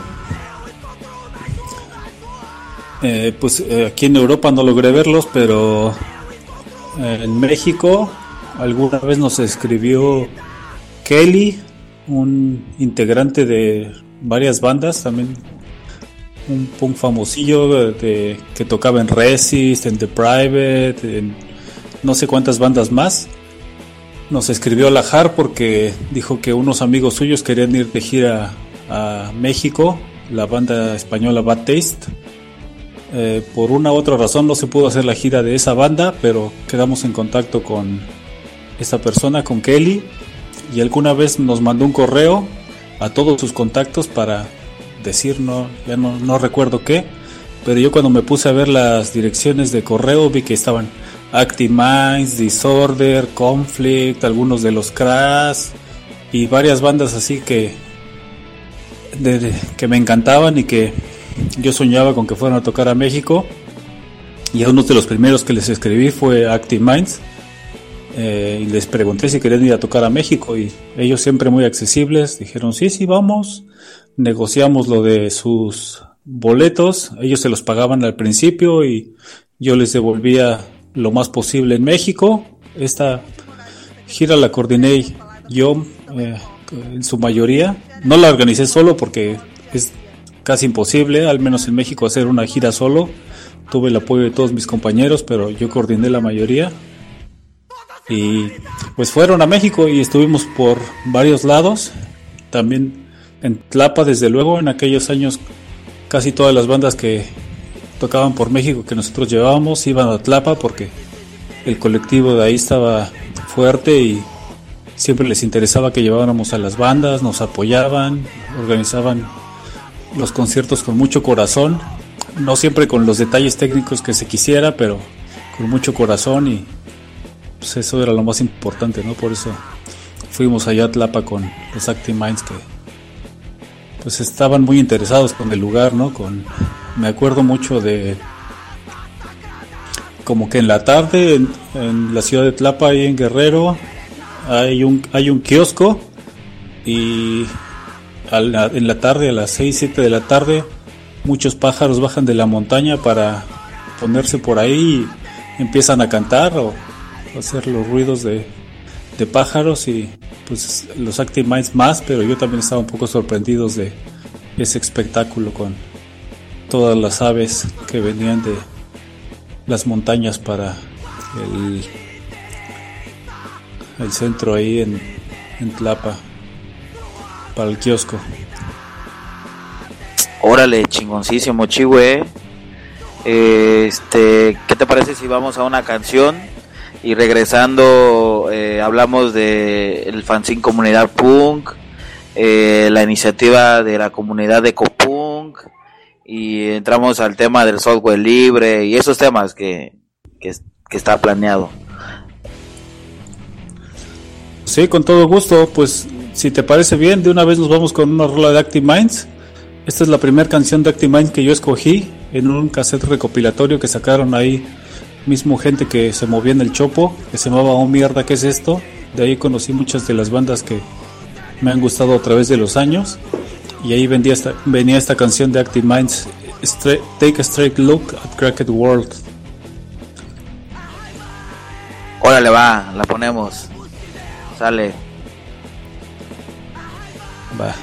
Aquí en Europa no logré verlos, pero en México alguna vez nos escribió Kelly, un integrante de varias bandas, también un punk famosillo que tocaba en Resist, en The Private, en no sé cuántas bandas más. Nos escribió a la JAR porque dijo que unos amigos suyos querían ir de gira a México, la banda española Bad Taste. Por una u otra razón no se pudo hacer la gira de esa banda, pero quedamos en contacto con esta persona, con Kelly, y alguna vez nos mandó un correo a todos sus contactos para decir, no recuerdo qué, pero yo cuando me puse a ver las direcciones de correo vi que estaban Active Minds, Disorder, Conflict, algunos de los Crash y varias bandas así que me encantaban y que yo soñaba con que fueran a tocar a México. Y a uno de los primeros que les escribí fue Active Minds, y les pregunté si querían ir a tocar a México, y ellos siempre muy accesibles dijeron sí, vamos. Negociamos lo de sus boletos, ellos se los pagaban al principio y yo les devolvía lo más posible en México. Esta gira la coordiné yo, en su mayoría. No la organicé solo porque es casi imposible, al menos en México, hacer una gira solo. Tuve el apoyo de todos mis compañeros, pero yo coordiné la mayoría. Y pues fueron a México y estuvimos por varios lados. También en Tlapa, desde luego, en aquellos años casi todas las bandas que tocaban por México que nosotros llevábamos iban a Tlapa porque el colectivo de ahí estaba fuerte y siempre les interesaba que lleváramos a las bandas, nos apoyaban, organizaban los conciertos con mucho corazón, no siempre con los detalles técnicos que se quisiera, pero con mucho corazón, y pues eso era lo más importante, ¿no? Por eso fuimos allá a Tlapa con los Active Minds, que pues estaban muy interesados con el lugar, ¿no? Me acuerdo mucho de como que en la tarde en la ciudad de Tlapa, ahí en Guerrero, hay un kiosco, y en la tarde, a las 6, 7 de la tarde, muchos pájaros bajan de la montaña para ponerse por ahí y empiezan a cantar o hacer los ruidos de pájaros, y pues los Active Minds más, pero yo también estaba un poco sorprendido de ese espectáculo con todas las aves que venían de las montañas para el centro ahí en Tlapa, para el kiosco. Órale, chingoncísimo, Chihue. ¿Qué te parece si vamos a una canción y regresando hablamos de el fanzine Comunidad Punk, la iniciativa de la comunidad de Copunk, y entramos al tema del software libre y esos temas que está planeado? Sí, con todo gusto. Pues si te parece bien, de una vez nos vamos con una rola de Active Minds. Esta es la primera canción de Active Minds que yo escogí en un cassette recopilatorio que sacaron ahí mismo gente que se movía en el Chopo, que se llamaba Oh Mierda, ¿qué es esto? De ahí conocí muchas de las bandas que me han gustado a través de los años, y ahí venía esta canción de Active Minds, Take a Straight Look at Cracked World. Órale, va, la ponemos. Sale. Va.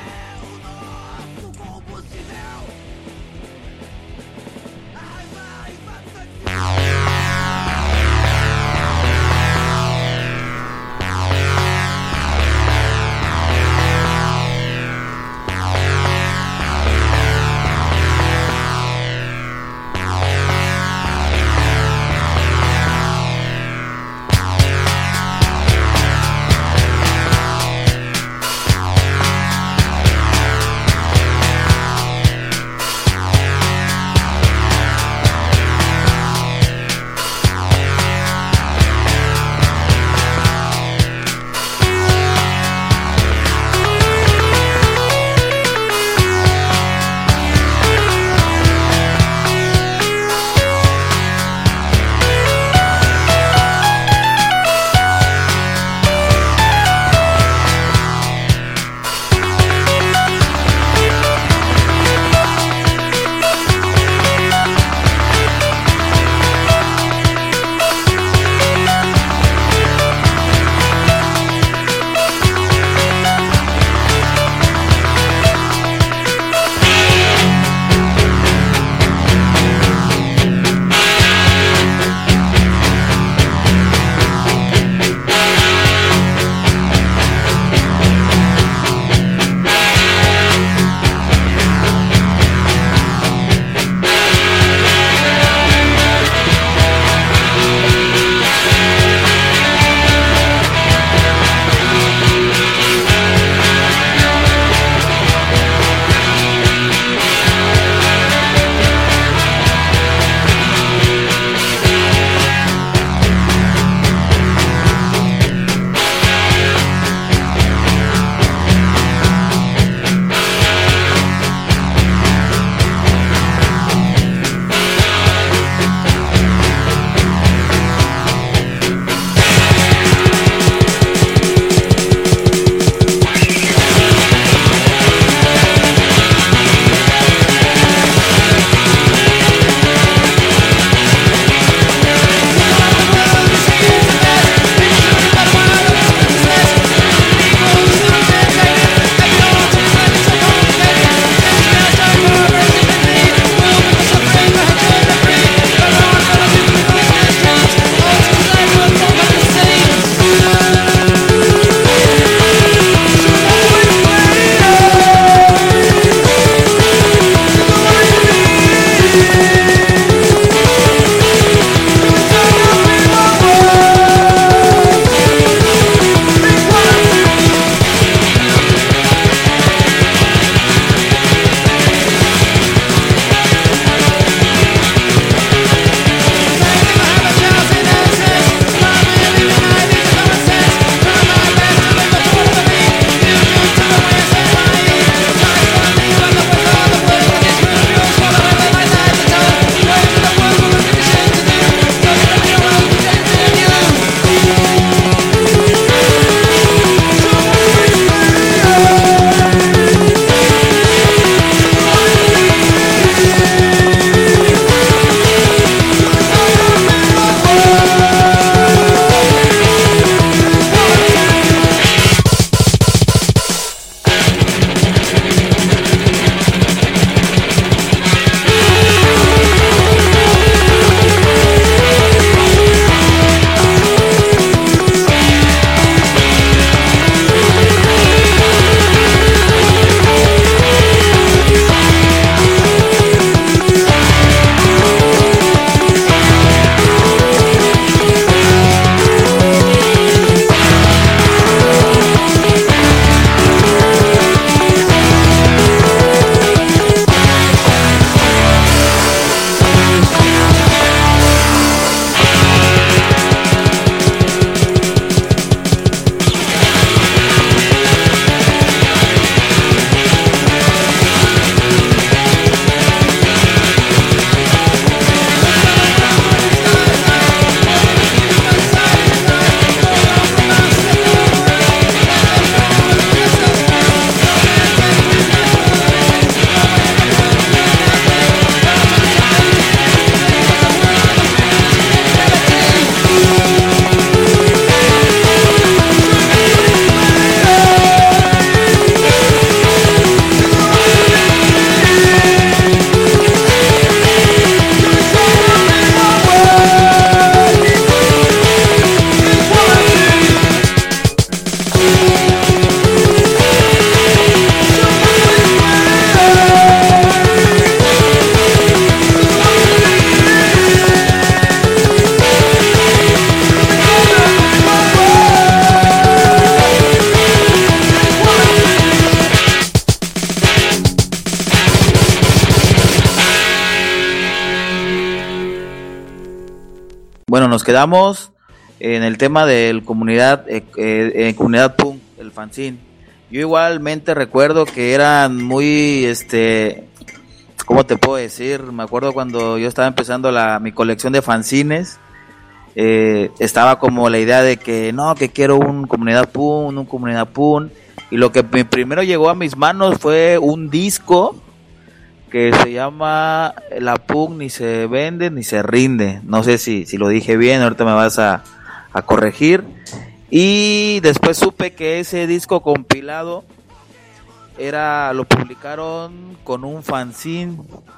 bueno, nos quedamos en el tema del comunidad punk, el fanzine. Yo igualmente recuerdo que eran muy, ¿cómo te puedo decir? Me acuerdo cuando yo estaba empezando mi colección de fanzines, estaba como la idea de que no, que quiero un comunidad punk, y lo que primero llegó a mis manos fue un disco que se llama La Punk ni se vende ni se rinde. No sé si lo dije bien, ahorita me vas a corregir. Y después supe que ese disco compilado lo publicaron con un fanzine.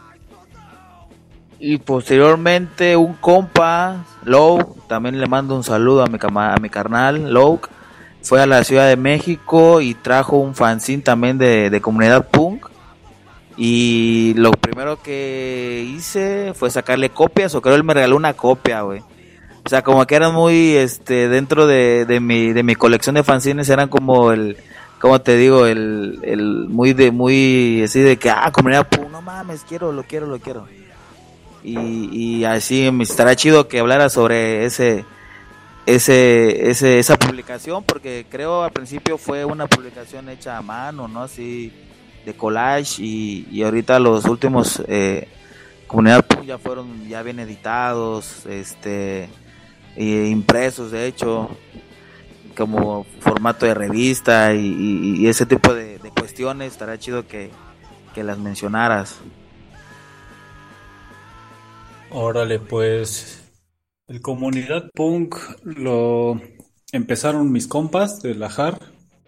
Y posteriormente un compa, Low, también le mando un saludo a mi carnal, Low, fue a la Ciudad de México y trajo un fanzine también de comunidad punk. Y lo primero que hice fue sacarle copias, o creo él me regaló una copia, güey. O sea, como que eran muy, dentro de mi colección de fanzines, eran como ¿cómo te digo? Muy así de que, comunidad punk, no mames, lo quiero. Y así me estará chido que hablara sobre esa publicación, porque creo al principio fue una publicación hecha a mano, ¿no? Así de collage, y ahorita los últimos comunidad punk ya fueron ya bien editados, impresos de hecho, como formato de revista y ese tipo de cuestiones. Estará chido que las mencionaras. Órale, pues el comunidad punk lo empezaron mis compas de la JAR,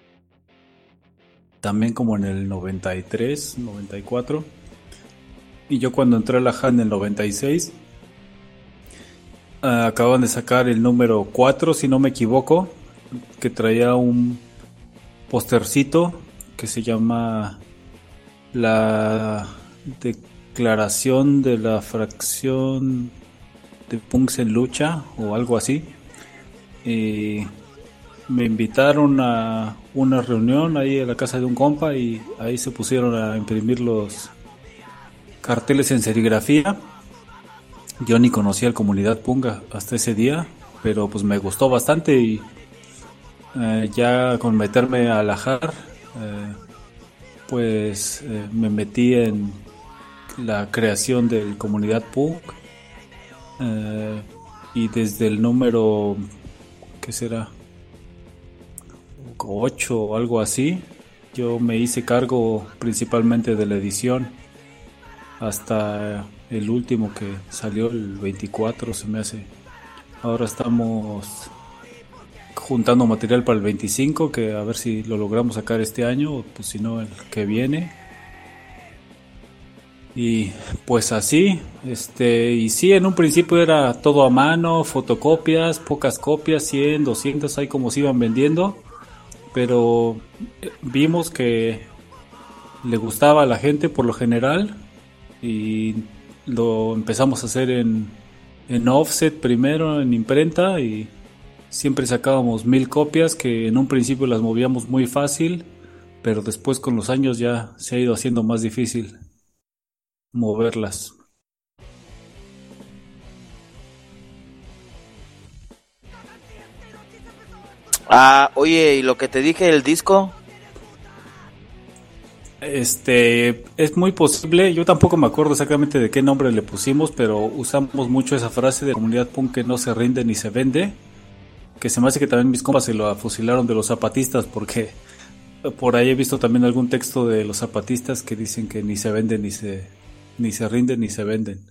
también como en el 93, 94. Y yo cuando entré a la JAR en el 96, acaban de sacar el número 4, si no me equivoco, que traía un postercito que se llama la Declaración de la Fracción de Punks en Lucha o algo así. Y me invitaron a una reunión ahí en la casa de un compa y ahí se pusieron a imprimir los carteles en serigrafía. Yo ni conocía el comunidad punk hasta ese día, pero pues me gustó bastante y ya con meterme a la JAR, me metí en la creación del comunidad punk, y desde el número, ¿qué será? 8 o algo así, yo me hice cargo principalmente de la edición hasta el último que salió, el 24 se me hace. Ahora estamos juntando material para el 25, que a ver si lo logramos sacar este año, o pues si no el que viene. Y pues así, y sí, en un principio era todo a mano, fotocopias, pocas copias, 100, 200, ahí como se iban vendiendo, pero vimos que le gustaba a la gente por lo general y lo empezamos a hacer en offset primero, en imprenta, y siempre sacábamos 1000 copias, que en un principio las movíamos muy fácil, pero después con los años ya se ha ido haciendo más difícil moverlas. Oye, ¿y lo que te dije del disco? Es muy posible, yo tampoco me acuerdo exactamente de qué nombre le pusimos, pero usamos mucho esa frase de comunidad punk que no se rinde ni se vende, que se me hace que también mis compas se lo fusilaron de los zapatistas, porque por ahí he visto también algún texto de los zapatistas que dicen que ni se venden, ni se rinden, ni se venden.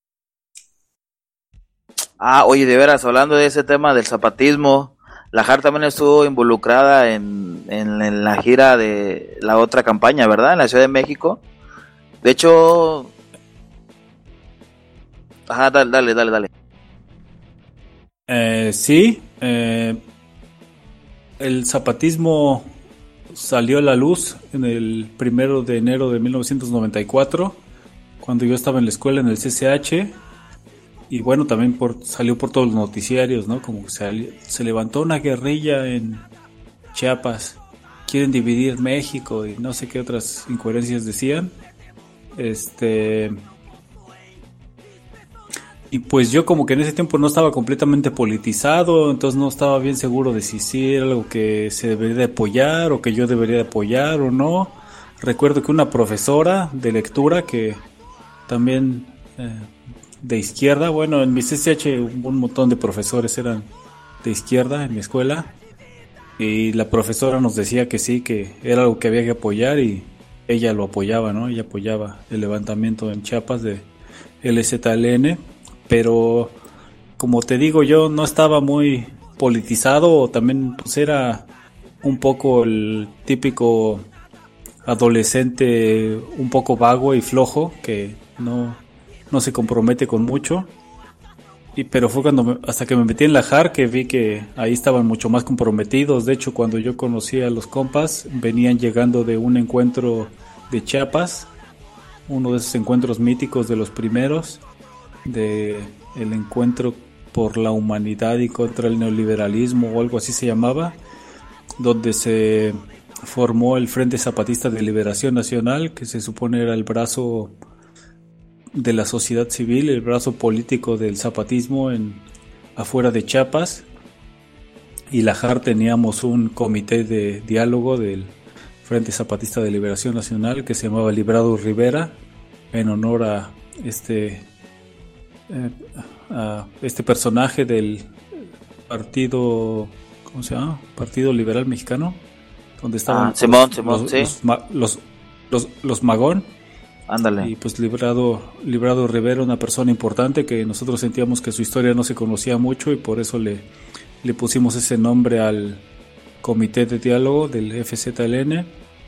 Oye, de veras, hablando de ese tema del zapatismo, la JAR también estuvo involucrada en la gira de la otra campaña, ¿verdad? En la Ciudad de México. De hecho... Dale. Sí, el zapatismo salió a la luz en el 1 de enero de 1994, cuando yo estaba en la escuela en el CCH. Y bueno, también salió por todos los noticiarios, ¿no? Como que se levantó una guerrilla en Chiapas, quieren dividir México y no sé qué otras incoherencias decían. Y pues yo como que en ese tiempo no estaba completamente politizado, entonces no estaba bien seguro de si sí era algo que se debería de apoyar o que yo debería de apoyar o no. Recuerdo que una profesora de lectura que también de izquierda, bueno, en mi CCH un montón de profesores eran de izquierda en mi escuela, y la profesora nos decía que sí, que era algo que había que apoyar, y ella lo apoyaba, ¿no? Ella apoyaba el levantamiento en Chiapas de LZLN, pero como te digo, yo no estaba muy politizado, o también pues era un poco el típico adolescente un poco vago y flojo que no se compromete con mucho. Pero fue hasta que me metí en la JAR que vi que ahí estaban mucho más comprometidos. De hecho, cuando yo conocí a los compas, venían llegando de un encuentro de Chiapas, uno de esos encuentros míticos de los primeros, de el encuentro por la humanidad y contra el neoliberalismo o algo así se llamaba, donde se formó el Frente Zapatista de Liberación Nacional, que se supone era el brazo de la sociedad civil, el brazo político del zapatismo afuera de Chiapas. Y la JAR teníamos un comité de diálogo del Frente Zapatista de Liberación Nacional que se llamaba Librado Rivera, en honor a este personaje del partido, ¿cómo se llama? Partido Liberal Mexicano, donde estaban los Magón. Ándale. Y pues Librado Rivera, una persona importante que nosotros sentíamos que su historia no se conocía mucho, y por eso le pusimos ese nombre al comité de diálogo del FZLN.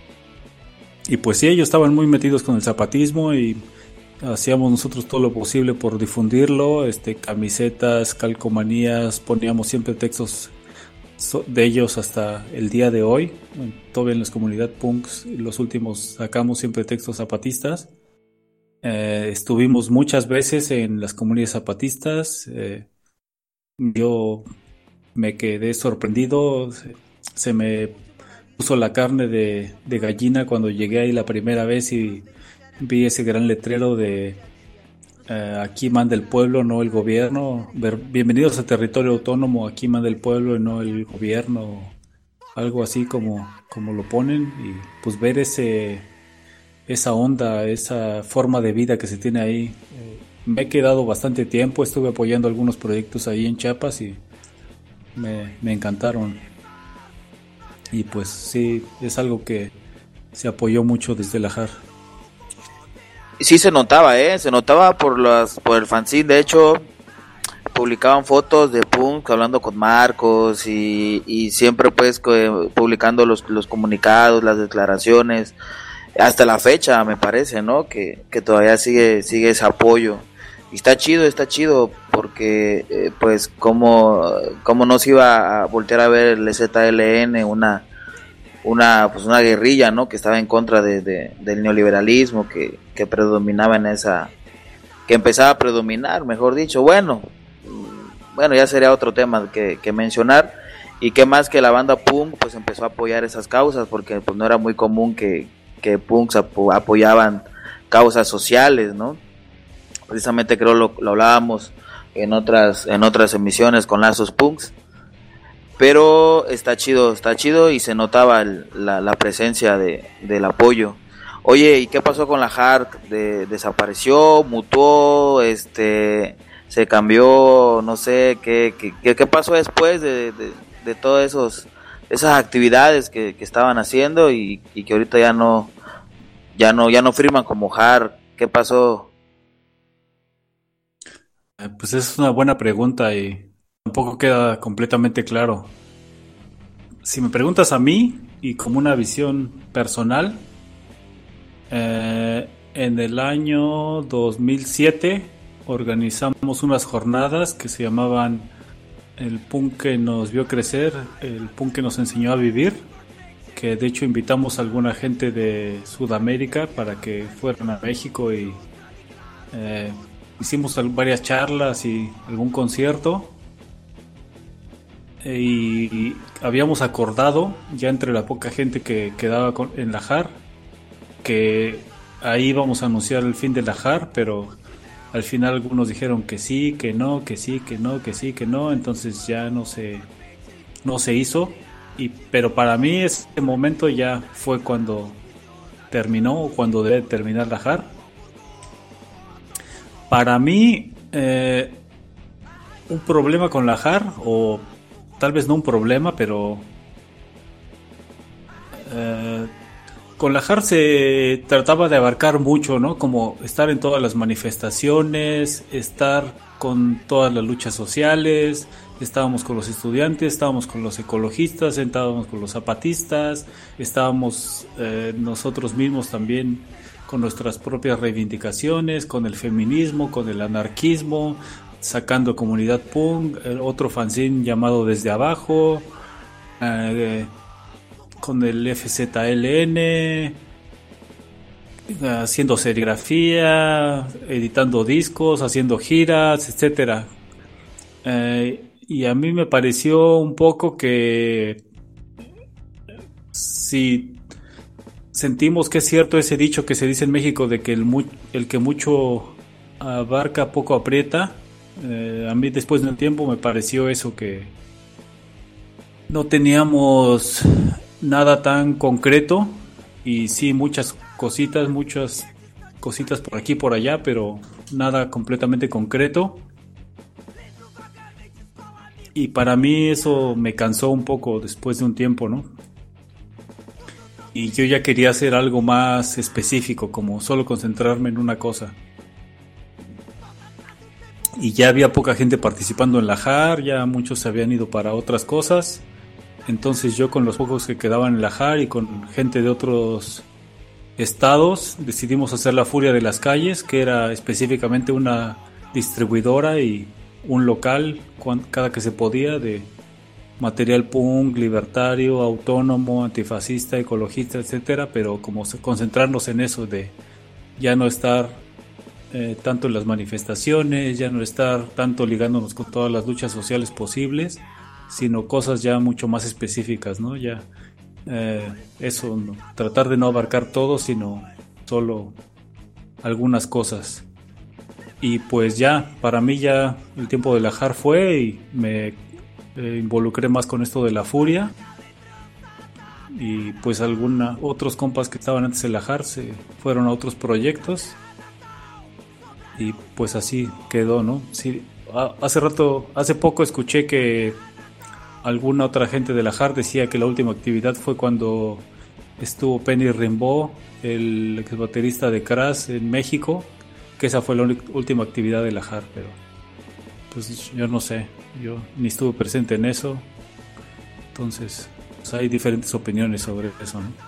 Y pues sí, ellos estaban muy metidos con el zapatismo y hacíamos nosotros todo lo posible por difundirlo, camisetas, calcomanías, poníamos siempre textos de ellos hasta el día de hoy. Todavía en la comunidad punks, los últimos sacamos siempre textos zapatistas. Estuvimos muchas veces en las comunidades zapatistas. Yo me quedé sorprendido, se me puso la carne de gallina cuando llegué ahí la primera vez y vi ese gran letrero de aquí manda el pueblo, no el gobierno. Bienvenidos a territorio autónomo, aquí manda el pueblo y no el gobierno. Algo así como lo ponen, y pues ver esa onda, esa forma de vida que se tiene ahí. Me he quedado bastante tiempo, estuve apoyando algunos proyectos ahí en Chiapas y me encantaron. Y pues sí, es algo que se apoyó mucho desde la JAR. Sí se notaba por el fanzine. De hecho, publicaban fotos de punk hablando con Marcos y siempre pues publicando los comunicados, las declaraciones, hasta la fecha me parece, ¿no? Que todavía sigue ese apoyo. Y está chido porque pues como no se iba a voltear a ver el ZLN, una guerrilla, ¿no? Que estaba en contra del neoliberalismo que predominaba que empezaba a predominar, mejor dicho. Bueno, ya sería otro tema que mencionar. Y que más que la banda punk pues empezó a apoyar esas causas, porque pues no era muy común que punks apoyaban causas sociales, ¿no? Precisamente creo lo hablábamos en otras emisiones con Lazos Punks. Pero está chido y se notaba la presencia del apoyo. Oye, ¿y qué pasó con la JAR? ¿Desapareció? ¿Mutuó? ¿Se cambió? No sé, ¿qué pasó después de todas esas actividades que estaban haciendo y que ahorita ya no firman como JAR? ¿Qué pasó? Pues es una buena pregunta y tampoco queda completamente claro. Si me preguntas a mí y como una visión personal, en el año 2007 organizamos unas jornadas que se llamaban el punk que nos vio crecer, el punk que nos enseñó a vivir, que de hecho invitamos a alguna gente de Sudamérica para que fueran a México y hicimos varias charlas y algún concierto. Y habíamos acordado ya entre la poca gente que quedaba en la JAR que ahí íbamos a anunciar el fin de la JAR, pero al final algunos dijeron que sí, que no, que sí, que no, que sí, que no, entonces ya no se hizo. Pero para mí ese momento ya fue cuando terminó, o cuando debe terminar la JAR. Para mí, un problema con la JAR, o tal vez no un problema, pero con la JAR se trataba de abarcar mucho, ¿no? Como estar en todas las manifestaciones, estar con todas las luchas sociales, estábamos con los estudiantes, estábamos con los ecologistas, estábamos con los zapatistas, estábamos nosotros mismos también con nuestras propias reivindicaciones, con el feminismo, con el anarquismo, sacando Comunidad Punk, otro fanzine llamado Desde Abajo, con el FZLN, haciendo serigrafía, editando discos, haciendo giras, etcétera. Y a mí me pareció un poco que si sentimos que es cierto ese dicho que se dice en México de que el que mucho abarca poco aprieta, a mí después de un tiempo me pareció eso, que no teníamos nada tan concreto, y sí muchas cositas por aquí y por allá, pero nada completamente concreto. Y para mí eso me cansó un poco después de un tiempo, ¿no? Y yo ya quería hacer algo más específico, como solo concentrarme en una cosa. Y ya había poca gente participando en la JAR, ya muchos se habían ido para otras cosas. Entonces yo, con los pocos que quedaban en la JAR y con gente de otros estados, decidimos hacer la Furia de las Calles, que era específicamente una distribuidora y un local cada que se podía de material punk, libertario, autónomo, antifascista, ecologista, etcétera, pero como concentrarnos en eso, de ya no estar tanto en las manifestaciones, ya no estar tanto ligándonos con todas las luchas sociales posibles, sino cosas ya mucho más específicas, ¿no? Ya eso, ¿no? Tratar de no abarcar todo, sino solo algunas cosas. Y pues ya, para mí ya el tiempo de la JAR fue, y me involucré más con esto de la Furia. Y pues otros compas que estaban antes en la JAR se fueron a otros proyectos. Y pues así quedó, ¿no? Sí, hace poco escuché que alguna otra gente de la JAR decía que la última actividad fue cuando estuvo Penny Rimbaud, el ex baterista de Crass, en México, que esa fue la última actividad de la JAR, pero pues yo no sé, yo ni estuve presente en eso, entonces pues hay diferentes opiniones sobre eso, ¿no?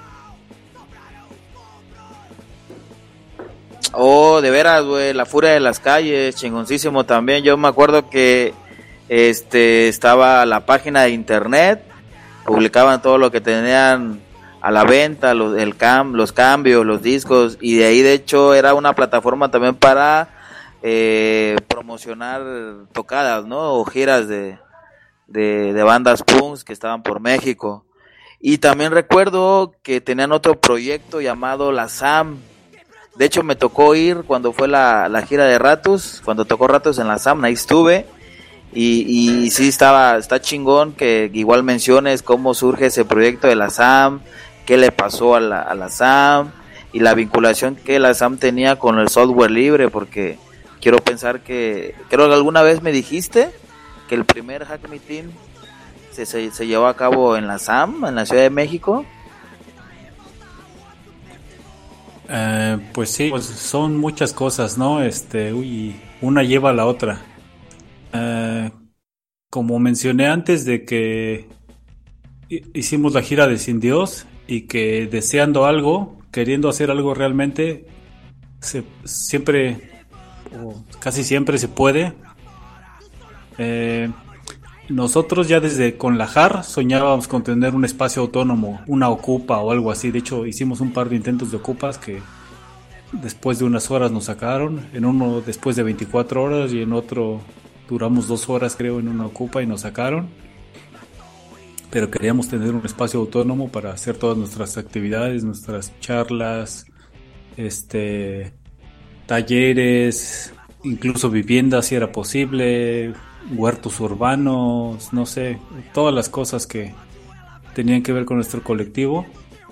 Oh, de veras, güey, la Furia de las Calles, chingoncísimo también. Yo me acuerdo que estaba la página de internet, publicaban todo lo que tenían a la venta, los cambios, los discos, y de ahí de hecho era una plataforma también para promocionar tocadas, ¿no? O giras de bandas punks que estaban por México. Y también recuerdo que tenían otro proyecto llamado La SAM. De hecho me tocó ir cuando fue la gira de Ratus, cuando tocó Ratus en la SAM, ahí estuve. Y sí está chingón que igual menciones cómo surge ese proyecto de la SAM, qué le pasó a la SAM y la vinculación que la SAM tenía con el software libre, porque quiero pensar creo que alguna vez me dijiste que el primer Hack Meeting se llevó a cabo en la SAM, en la Ciudad de México. Pues sí, pues son muchas cosas, ¿no? Y una lleva a la otra. Como mencioné antes de que hicimos la gira de Sin Dios, y que deseando algo, queriendo hacer algo realmente, siempre o casi siempre se puede. Nosotros ya desde con la JAR soñábamos con tener un espacio autónomo, una Ocupa o algo así. De hecho hicimos un par de intentos de Ocupas que después de unas horas nos sacaron, en uno después de 24 horas y en otro duramos 2 horas creo en una Ocupa y nos sacaron. Pero queríamos tener un espacio autónomo para hacer todas nuestras actividades, nuestras charlas, talleres, incluso viviendas si era posible, huertos urbanos, no sé, todas las cosas que tenían que ver con nuestro colectivo.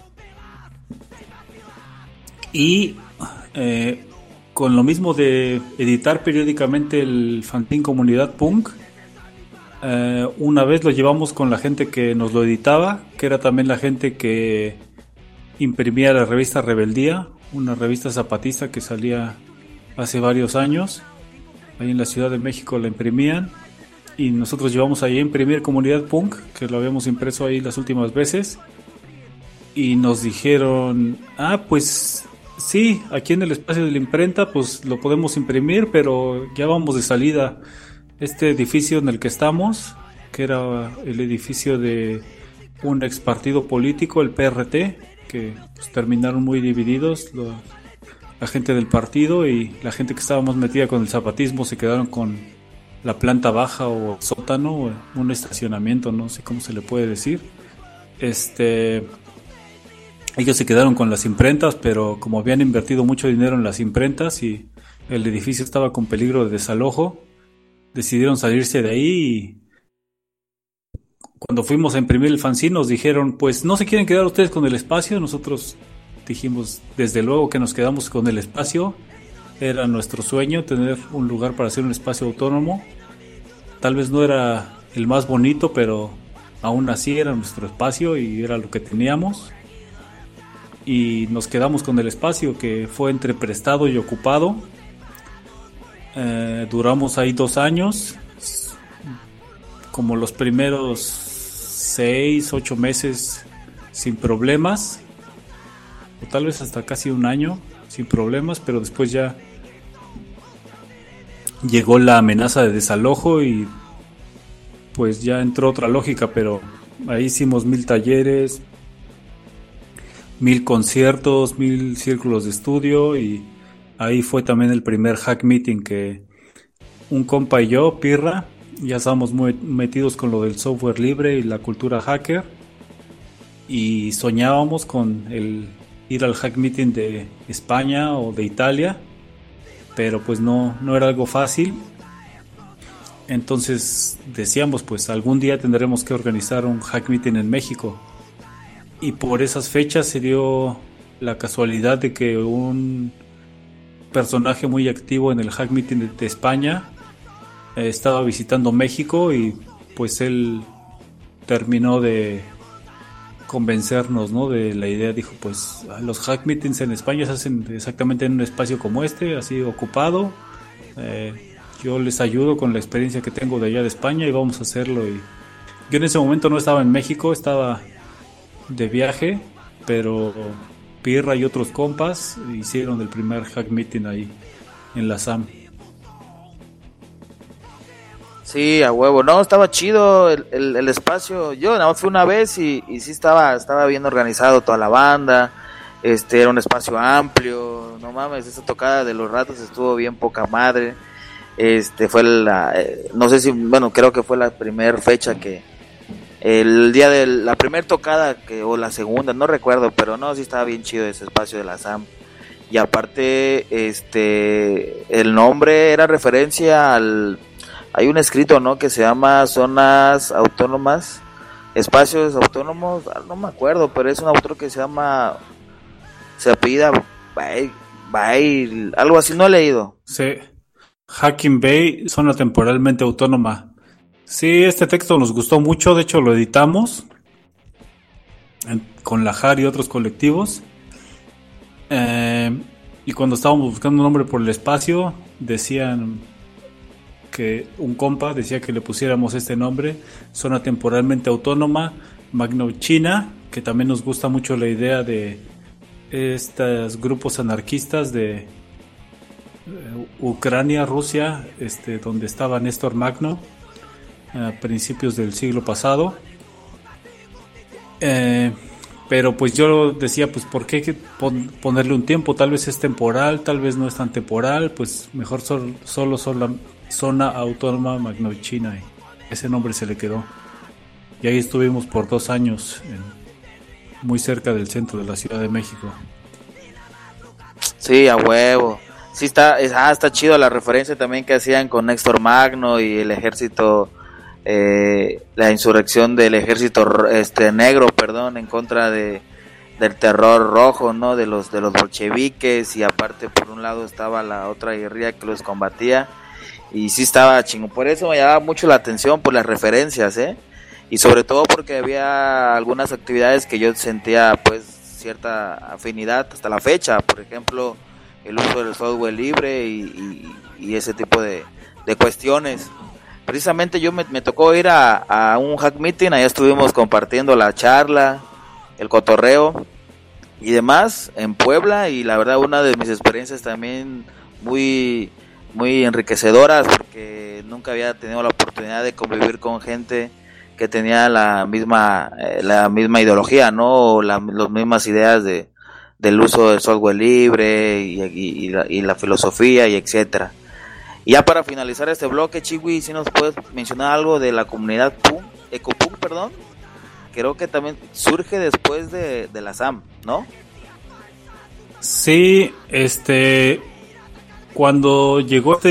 Y con lo mismo de editar periódicamente el fanzine Comunidad Punk, una vez lo llevamos con la gente que nos lo editaba, que era también la gente que imprimía la revista Rebeldía, una revista zapatista que salía hace varios años. Ahí en la Ciudad de México la imprimían y nosotros llevamos ahí a imprimir Comunidad Punk, que lo habíamos impreso ahí las últimas veces, y nos dijeron, pues sí, aquí en el espacio de la imprenta pues lo podemos imprimir, pero ya vamos de salida. Este edificio en el que estamos, que era el edificio de un ex partido político, el PRT, que pues terminaron muy divididos, la gente del partido y la gente que estábamos metida con el zapatismo se quedaron con la planta baja o sótano, o un estacionamiento, no sé cómo se le puede decir. Ellos se quedaron con las imprentas, pero como habían invertido mucho dinero en las imprentas y el edificio estaba con peligro de desalojo, decidieron salirse de ahí. Y cuando fuimos a imprimir el fanzine nos dijeron, pues no se quieren quedar ustedes con el espacio. Nosotros dijimos, desde luego que nos quedamos con el espacio. Era nuestro sueño tener un lugar para hacer un espacio autónomo. Tal vez no era el más bonito, pero aún así era nuestro espacio y era lo que teníamos. Y nos quedamos con el espacio, que fue entre prestado y ocupado. Duramos ahí 2 años, como los primeros 6, 8 meses sin problemas, o tal vez hasta casi 1 año sin problemas, pero después ya llegó la amenaza de desalojo y pues ya entró otra lógica, pero ahí hicimos 1000 talleres, 1000 conciertos, 1000 círculos de estudio, y ahí fue también el primer hack meeting que un compa y yo, Pirra, ya estábamos muy metidos con lo del software libre y la cultura hacker, y soñábamos con el ir al hack meeting de España o de Italia, pero pues no era algo fácil. Entonces decíamos, pues algún día tendremos que organizar un hack meeting en México, y por esas fechas se dio la casualidad de que un personaje muy activo en el hack meeting de España estaba visitando México, y pues él terminó de convencernos, ¿no?, de la idea. Dijo, pues los hack meetings en España se hacen exactamente en un espacio como este, así ocupado. Yo les ayudo con la experiencia que tengo de allá de España y vamos a hacerlo. Y yo en ese momento no estaba en México, estaba de viaje, pero Pirra y otros compas hicieron el primer hack meeting ahí en la SAM. Sí, a huevo. No, estaba chido el espacio. Yo nada más fui una vez y sí estaba bien organizado toda la banda. Era un espacio amplio. No mames, esa tocada de los ratos estuvo bien poca madre. Fue no sé si, bueno, creo que fue la primera fecha que el día de la primera tocada o la segunda, no recuerdo, pero no, sí estaba bien chido ese espacio de la SAM. Y aparte, el nombre era referencia hay un escrito, ¿no?, que se llama Zonas Autónomas, Espacios Autónomos, no me acuerdo, pero es un autor que se apellida Bay, algo así, no he leído. Sí, Hacking Bay, zona temporalmente autónoma. Sí, este texto nos gustó mucho, de hecho lo editamos con la JAR y otros colectivos. Y cuando estábamos buscando un nombre por el espacio, decían que un compa decía que le pusiéramos este nombre, zona temporalmente autónoma, Magnovchina, que también nos gusta mucho la idea de estos grupos anarquistas de Ucrania, Rusia, donde estaba Néstor Magno a principios del siglo pasado. Pero pues yo decía, pues ¿por qué ponerle un tiempo? Tal vez es temporal, tal vez no es tan temporal, pues mejor solo Zona Autónoma Magnovchina, y ese nombre se le quedó. Y ahí estuvimos por 2 años, muy cerca del centro de la Ciudad de México. Sí, a huevo. Sí está chido la referencia también que hacían con Néstor Magno y el ejército, la insurrección del ejército negro, perdón, en contra del terror rojo, ¿no? De los bolcheviques, y aparte por un lado estaba la otra guerrilla que los combatía, y sí estaba chingón. Por eso me llamaba mucho la atención por las referencias, y sobre todo porque había algunas actividades que yo sentía pues cierta afinidad hasta la fecha, por ejemplo el uso del software libre y ese tipo de cuestiones. Precisamente yo me tocó ir a un hack meeting, allá estuvimos compartiendo la charla, el cotorreo y demás en Puebla, y la verdad una de mis experiencias también muy muy enriquecedoras, porque nunca había tenido la oportunidad de convivir con gente que tenía la misma ideología, ¿no? Las mismas ideas del uso del software libre y la filosofía y etcétera. Y ya para finalizar este bloque, Chiwi, si nos puedes mencionar algo de la comunidad Ecopunk, perdón. Creo que también surge después de la SAM, ¿no? Sí, cuando llegó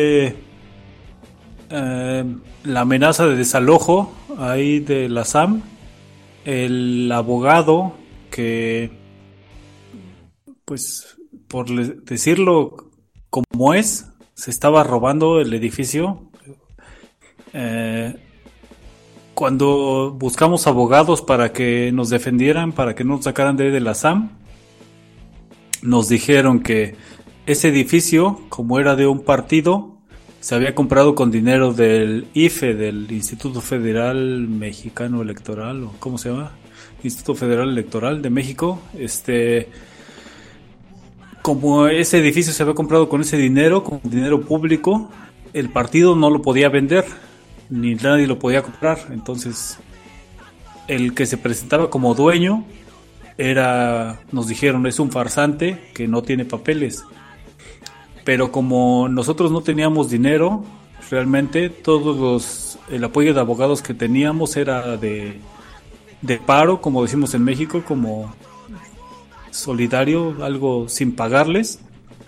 la amenaza de desalojo ahí de la SAM, el abogado que, pues, por decirlo como es, se estaba robando el edificio. Cuando buscamos abogados para que nos defendieran, para que no nos sacaran de la SAM, nos dijeron que ese edificio, como era de un partido, se había comprado con dinero del IFE, del Instituto Federal Mexicano Electoral, o ¿cómo se llama? Instituto Federal Electoral de México. Como ese edificio se había comprado con ese dinero, con dinero público, el partido no lo podía vender, ni nadie lo podía comprar. Entonces, el que se presentaba como dueño nos dijeron, es un farsante que no tiene papeles. Pero como nosotros no teníamos dinero, realmente el apoyo de abogados que teníamos era de paro, como decimos en México, como solidario, algo sin pagarles.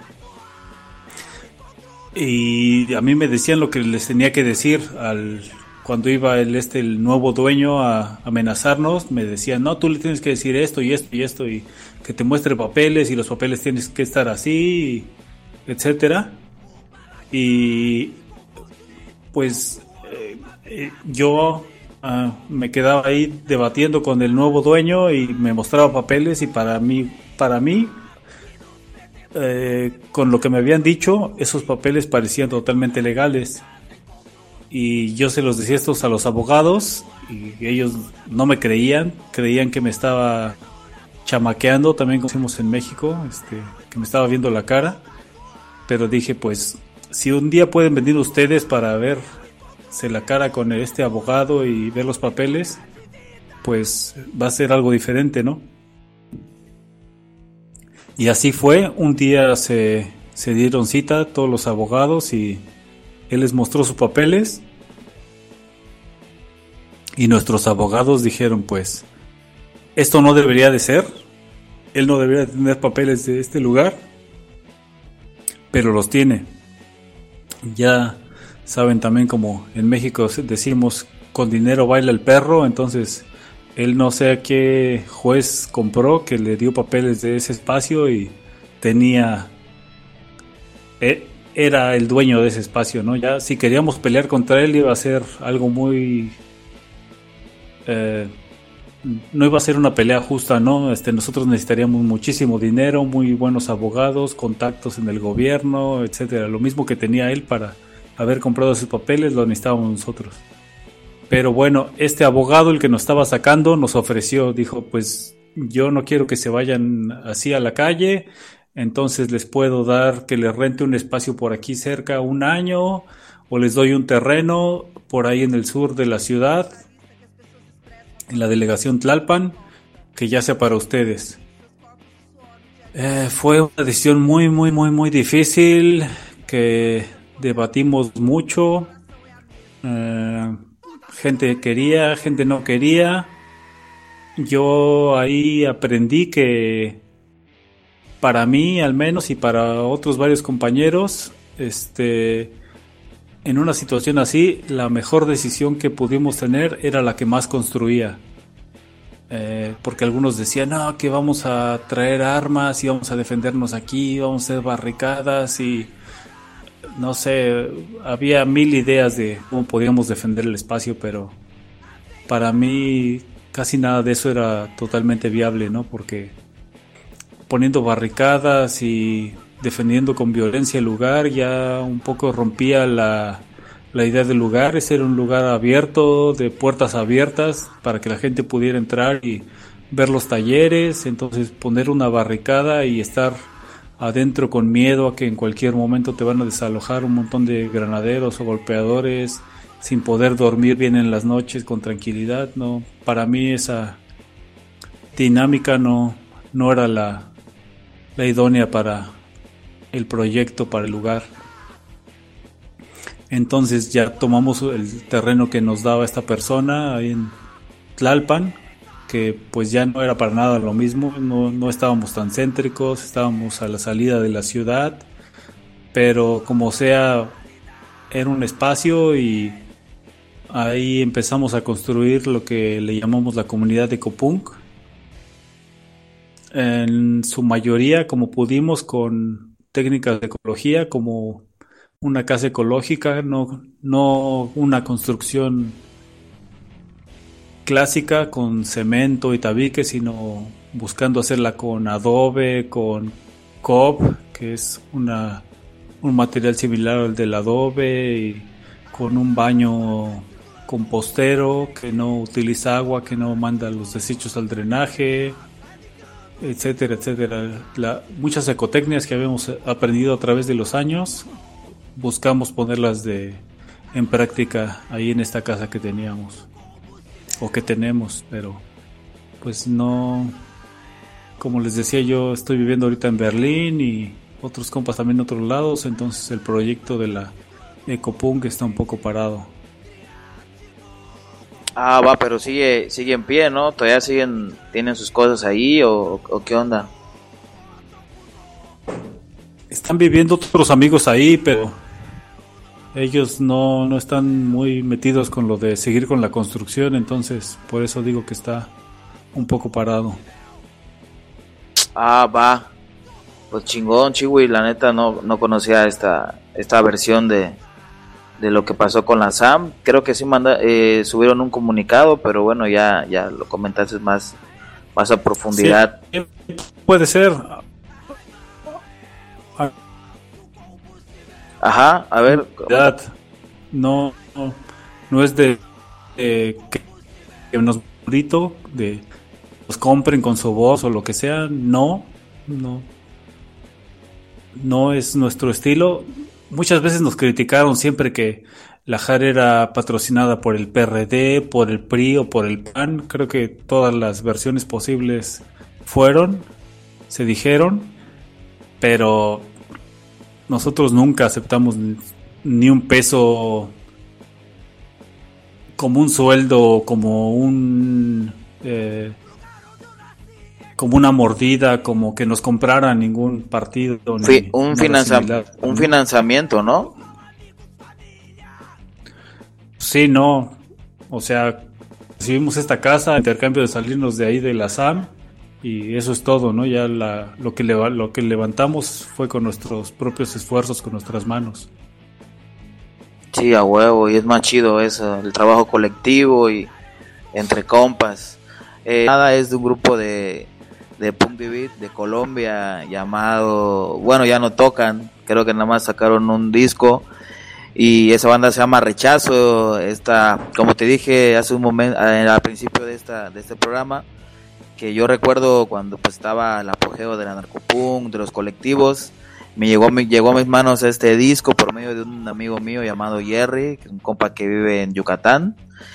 Y a mí me decían lo que les tenía que decir cuando iba el nuevo dueño a amenazarnos. Me decían, no, tú le tienes que decir esto y esto y esto, y que te muestre papeles, y los papeles tienes que estar así, etcétera. Y pues yo me quedaba ahí debatiendo con el nuevo dueño y me mostraba papeles, y para mí con lo que me habían dicho, esos papeles parecían totalmente legales, y yo se los decía estos a los abogados y ellos no me creían que me estaba chamaqueando, también como decimos en México, que me estaba viendo la cara. Pero dije, pues, si un día pueden venir ustedes para verse la cara con este abogado y ver los papeles, pues va a ser algo diferente, ¿no? Y así fue. Un día se dieron cita todos los abogados y él les mostró sus papeles. Y nuestros abogados dijeron, pues, esto no debería de ser. Él no debería tener papeles de este lugar, pero los tiene. Ya saben también, como en México decimos, con dinero baila el perro. Entonces él, no sé a qué juez compró que le dio papeles de ese espacio, y era el dueño de ese espacio, ¿no? Ya si queríamos pelear contra él iba a ser algo muy no iba a ser una pelea justa, ¿no? Nosotros necesitaríamos muchísimo dinero, muy buenos abogados, contactos en el gobierno, etcétera. Lo mismo que tenía él para haber comprado sus papeles, lo necesitábamos nosotros. Pero bueno, este abogado, el que nos estaba sacando, nos ofreció, dijo, pues yo no quiero que se vayan así a la calle, entonces les puedo dar que les rente un espacio por aquí cerca 1 año, o les doy un terreno por ahí en el sur de la ciudad, en la delegación Tlalpan, que ya sea para ustedes. Fue una decisión muy, muy, muy, muy difícil, que debatimos mucho. Gente quería, gente no quería. Yo ahí aprendí que para mí al menos y para otros varios compañeros, en una situación así, la mejor decisión que pudimos tener era la que más construía. Porque algunos decían, no, que vamos a traer armas y vamos a defendernos aquí, vamos a hacer barricadas y no sé, había 1000 ideas de cómo podíamos defender el espacio, pero para mí casi nada de eso era totalmente viable, ¿no? Porque poniendo barricadas y defendiendo con violencia el lugar ya un poco rompía la idea del lugar. Ese era un lugar abierto, de puertas abiertas para que la gente pudiera entrar y ver los talleres. Entonces poner una barricada y estar adentro con miedo a que en cualquier momento te van a desalojar un montón de granaderos o golpeadores, sin poder dormir bien en las noches con tranquilidad, no, para mí esa dinámica no era la idónea para el proyecto, para el lugar. Entonces ya tomamos el terreno que nos daba esta persona ahí en Tlalpan, que pues ya no era para nada lo mismo, no estábamos tan céntricos, estábamos a la salida de la ciudad, pero como sea, era un espacio y ahí empezamos a construir lo que le llamamos la comunidad Ecopunk, en su mayoría como pudimos con técnicas de ecología, como una casa ecológica, no una construcción clásica con cemento y tabique, sino buscando hacerla con adobe, con cob, que es un material similar al del adobe, y con un baño compostero que no utiliza agua, que no manda los desechos al drenaje, etcétera, etcétera. Muchas ecotecnias que habíamos aprendido a través de los años, buscamos ponerlas en práctica ahí en esta casa que teníamos o que tenemos, pero pues no, como les decía, yo estoy viviendo ahorita en Berlín y otros compas también en otros lados, entonces el proyecto de la Ecopunk está un poco parado. Ah, va, pero sigue en pie, ¿no? ¿Todavía tienen sus cosas ahí o qué onda? Están viviendo otros amigos ahí, pero ellos no están muy metidos con lo de seguir con la construcción, entonces por eso digo que está un poco parado. Ah, va. Pues chingón, Chiwi, la neta no conocía esta versión de lo que pasó con la SAM. Creo que sí subieron un comunicado, pero bueno, ya lo comentaste más a profundidad. Sí, puede ser. Ajá, a ver. No es de que nos grito, de nos compren con su voz o lo que sea. No es nuestro estilo. Muchas veces nos criticaron siempre que la JAR era patrocinada por el PRD, por el PRI o por el PAN. Creo que todas las versiones posibles se dijeron, pero nosotros nunca aceptamos ni un peso como un sueldo, como una mordida, como que nos comprara ningún partido. Un financiamiento, ¿no? Sí, no. O sea, recibimos esta casa a intercambio de salirnos de ahí de la SAM y eso es todo, ¿no? Ya lo que levantamos fue con nuestros propios esfuerzos, con nuestras manos. Sí, a huevo, y es más chido eso, el trabajo colectivo y entre compas. Nada, es de un grupo de punk beat de Colombia llamado, bueno, ya no tocan, creo que nada más sacaron un disco y esa banda se llama Rechazo. Como te dije hace un momento, al principio de este programa, que yo recuerdo cuando pues estaba el apogeo de la narcopunk, de los colectivos, llegó a mis manos este disco por medio de un amigo mío llamado Jerry, que es un compa que vive en Yucatán.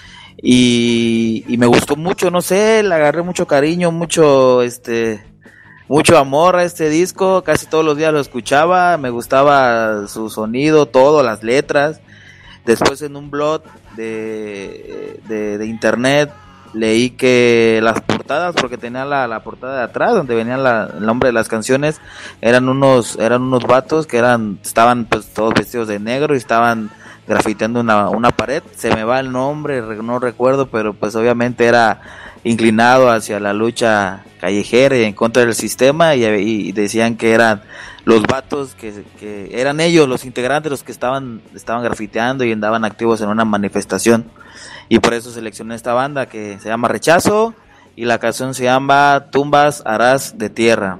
Y me gustó mucho, no sé, le agarré mucho cariño, mucho amor a este disco. Casi todos los días lo escuchaba, me gustaba su sonido, todo, las letras. Después en un blog de internet leí que las portadas portadas, porque tenía la portada de atrás donde venía el nombre de las canciones. Eran unos vatos que estaban pues todos vestidos de negro y estaban grafiteando una pared. Se me va el nombre, no recuerdo, pero pues obviamente era inclinado hacia la lucha callejera y en contra del sistema, y decían que eran los vatos que eran ellos los integrantes los que estaban grafiteando y andaban activos en una manifestación, y por eso seleccioné esta banda que se llama Rechazo y la canción se llama Tumbas Harás de Tierra.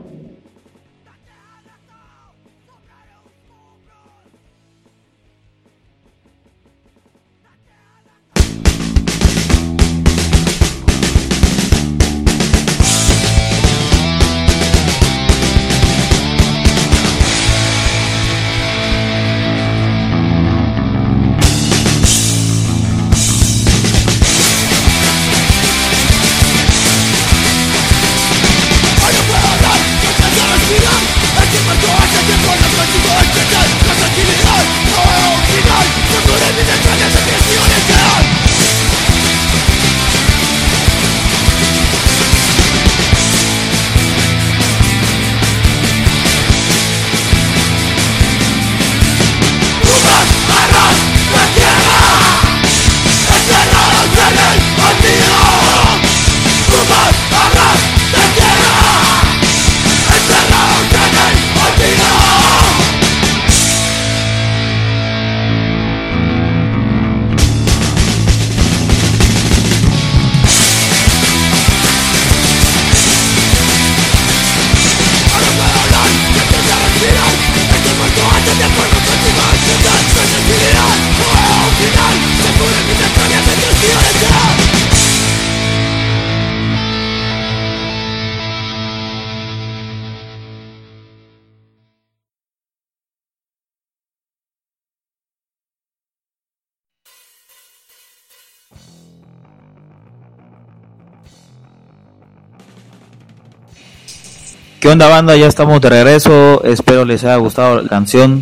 ¿Qué onda, banda? Ya estamos de regreso. Espero les haya gustado la canción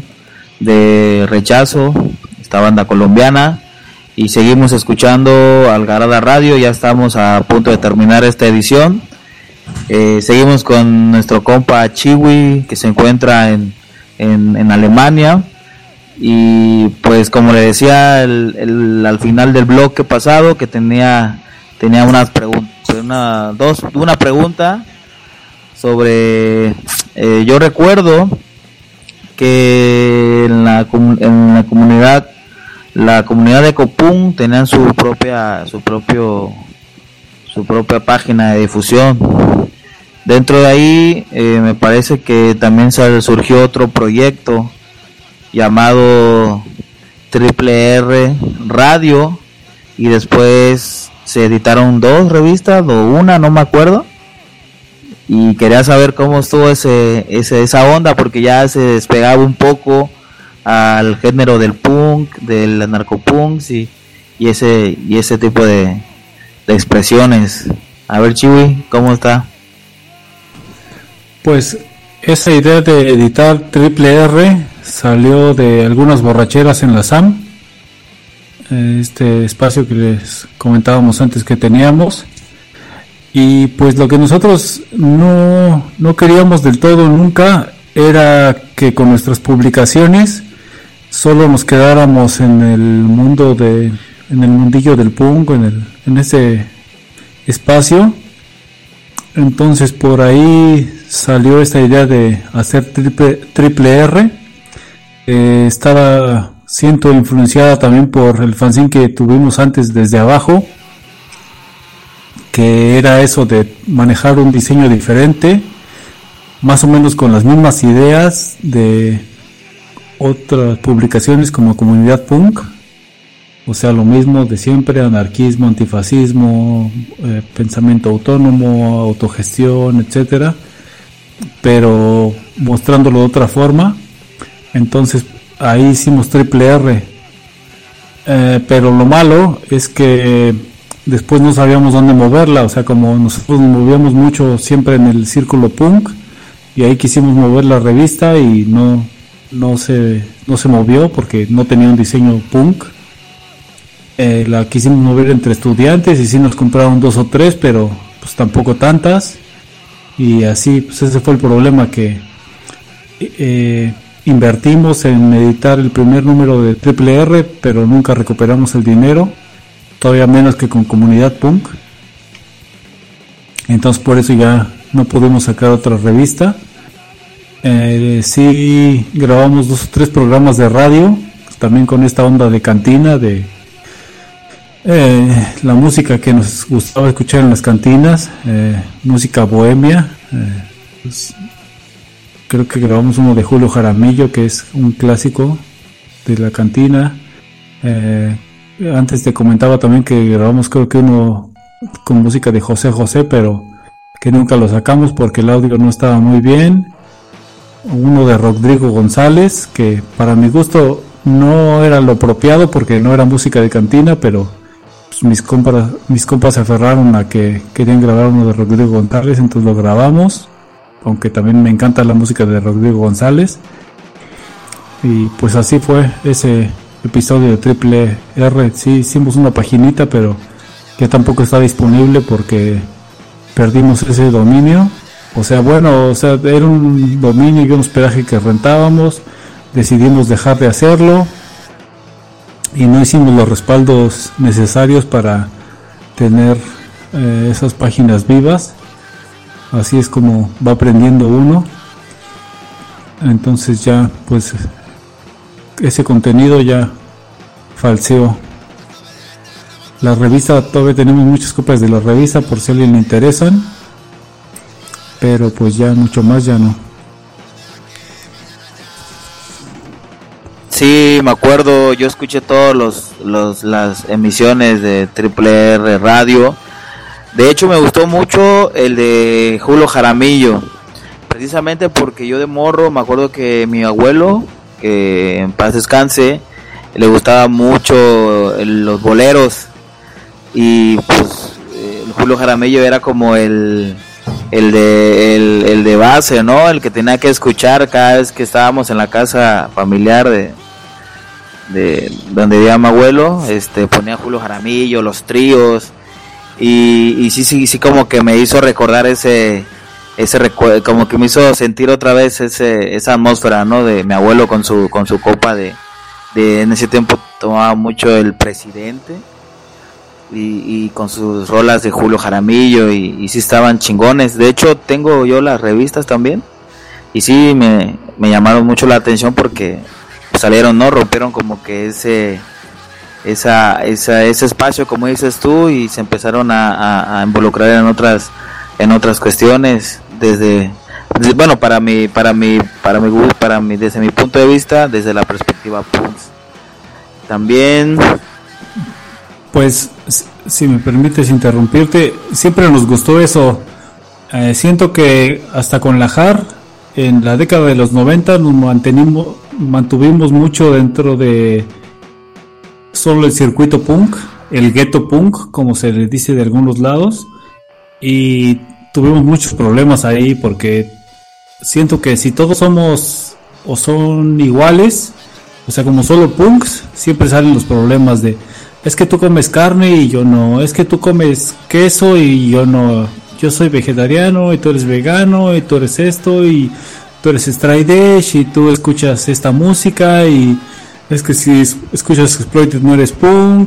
de Rechazo, esta banda colombiana. Y seguimos escuchando Algarada Radio. Ya estamos a punto de terminar esta edición. Seguimos con nuestro compa Chiwi, que se encuentra en Alemania. Y pues como le decía al final del bloque pasado, que tenía unas preguntas, una pregunta sobre, yo recuerdo que en la comunidad de Copún tenían su propia página de difusión. Dentro de ahí me parece que también surgió otro proyecto llamado Triple R Radio, y después se editaron 2 revistas o una, no me acuerdo. Y quería saber cómo estuvo esa onda, porque ya se despegaba un poco al género del punk, del anarcopunks y ese tipo de expresiones. A ver, Chiwi, ¿cómo está? Pues esa idea de editar Triple R salió de algunas borracheras en la SAM, este espacio que les comentábamos antes que teníamos. Y pues lo que nosotros no queríamos del todo nunca era que con nuestras publicaciones solo nos quedáramos en el mundillo del punk, en ese espacio. Entonces por ahí salió esta idea de hacer triple R. Estaba siendo influenciada también por el fanzine que tuvimos antes, Desde Abajo, que era eso de manejar un diseño diferente, más o menos con las mismas ideas de otras publicaciones como Comunidad Punk, o sea, lo mismo de siempre: anarquismo, antifascismo, pensamiento autónomo, autogestión, etcétera, pero mostrándolo de otra forma. Entonces ahí hicimos Triple R, pero lo malo es que después no sabíamos dónde moverla. O sea, como nosotros nos movíamos mucho siempre en el círculo punk, y ahí quisimos mover la revista y no se movió porque no tenía un diseño punk. La quisimos mover entre estudiantes y sí nos compraron 2 o 3, pero pues tampoco tantas, y así pues ese fue el problema, que invertimos en editar el primer número de Triple R, pero nunca recuperamos el dinero, todavía menos que con Comunidad Punk. Entonces por eso ya no pudimos sacar otra revista. Sí grabamos 2 o 3 programas de radio, también con esta onda de cantina, de la música que nos gustaba escuchar en las cantinas, música bohemia. Pues, creo que grabamos uno de Julio Jaramillo, que es un clásico de la cantina. Antes te comentaba también que grabamos, creo que uno con música de José José, pero que nunca lo sacamos porque el audio no estaba muy bien. Uno de Rodrigo González, que para mi gusto no era lo apropiado porque no era música de cantina, pero pues mis compas se aferraron a que querían grabar uno de Rodrigo González, entonces lo grabamos, aunque también me encanta la música de Rodrigo González. Y pues así fue ese episodio de Triple R. Sí hicimos una paginita, pero que tampoco está disponible porque perdimos ese dominio. O sea, era un dominio y un hospedaje que rentábamos, decidimos dejar de hacerlo y no hicimos los respaldos necesarios para tener esas páginas vivas. Así es como va aprendiendo uno. Entonces ya pues ese contenido ya falseó. La revista, todavía tenemos muchas copias de la revista por si a alguien le interesan, pero pues ya mucho más ya no. Sí, me acuerdo, yo escuché todos las emisiones de Triple R Radio. De hecho me gustó mucho el de Julio Jaramillo, precisamente porque yo de morro me acuerdo que mi abuelo, que en paz descanse, le gustaba mucho los boleros, y pues Julio Jaramillo era como el de base, ¿no? El que tenía que escuchar cada vez que estábamos en la casa familiar de donde vivía mi abuelo. Ponía Julio Jaramillo, los tríos, y sí como que me hizo recordar ese recuerdo, como que me hizo sentir otra vez esa atmósfera, ¿no? De mi abuelo con su copa de en ese tiempo tomaba mucho el Presidente, y con sus rolas de Julio Jaramillo, y sí estaban chingones. De hecho tengo yo las revistas también, y sí me llamaron mucho la atención porque salieron, ¿no? Rompieron como que ese espacio, como dices tú, y se empezaron a involucrar en otras cuestiones, desde desde mi punto de vista, desde la perspectiva punk. También, pues, si me permites interrumpirte, siempre nos gustó eso. Siento que hasta con la JAR, en la década de los 90, nos mantuvimos mucho dentro de solo el circuito punk, el ghetto punk, como se le dice de algunos lados, y tuvimos muchos problemas ahí porque siento que si todos somos o son iguales, o sea, como solo punks, siempre salen los problemas de: es que tú comes carne y yo no, es que tú comes queso y yo no, yo soy vegetariano y tú eres vegano y tú eres esto y tú eres straight edge y tú escuchas esta música, y es que si escuchas Exploited no eres punk,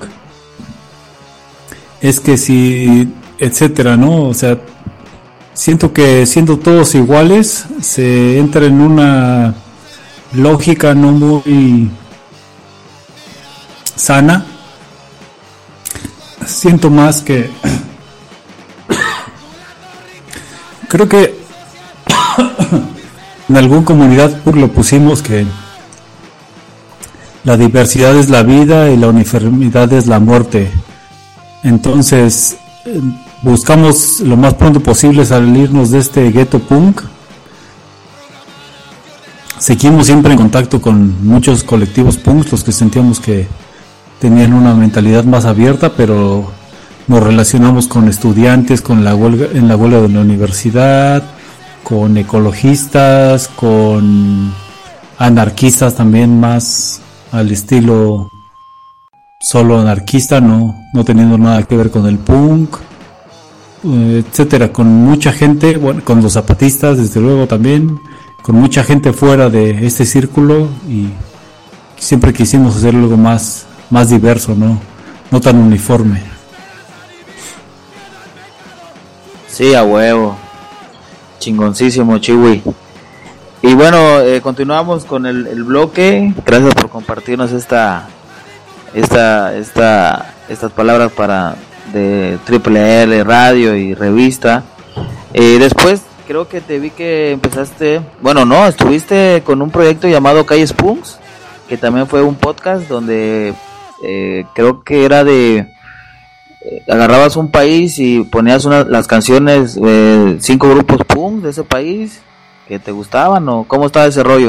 es que si, etcétera, ¿no? O sea, siento que siendo todos iguales se entra en una lógica no muy sana. Siento más que creo que en alguna comunidad lo pusimos que la diversidad es la vida y la uniformidad es la muerte. Entonces buscamos lo más pronto posible salirnos de este ghetto punk. Seguimos siempre en contacto con muchos colectivos punks, los que sentíamos que tenían una mentalidad más abierta, pero nos relacionamos con estudiantes, con la huelga, en la huelga de la universidad, con ecologistas, con anarquistas también, más al estilo solo anarquista, no teniendo nada que ver con el punk. etcétera, con mucha gente, bueno, con los zapatistas desde luego también, con mucha gente fuera de este círculo, y siempre quisimos hacer algo más diverso, no tan uniforme. Sí, a huevo. Chingoncísimo, Chiwi. Y bueno, continuamos con el bloque. Gracias por compartirnos estas palabras de Triple L Radio y revista. Después creo que te vi que empezaste, estuviste con un proyecto llamado Calles Punks, que también fue un podcast donde creo que era agarrabas un país y ponías las canciones, 5 grupos punk de ese país que te gustaban, o cómo estaba ese rollo.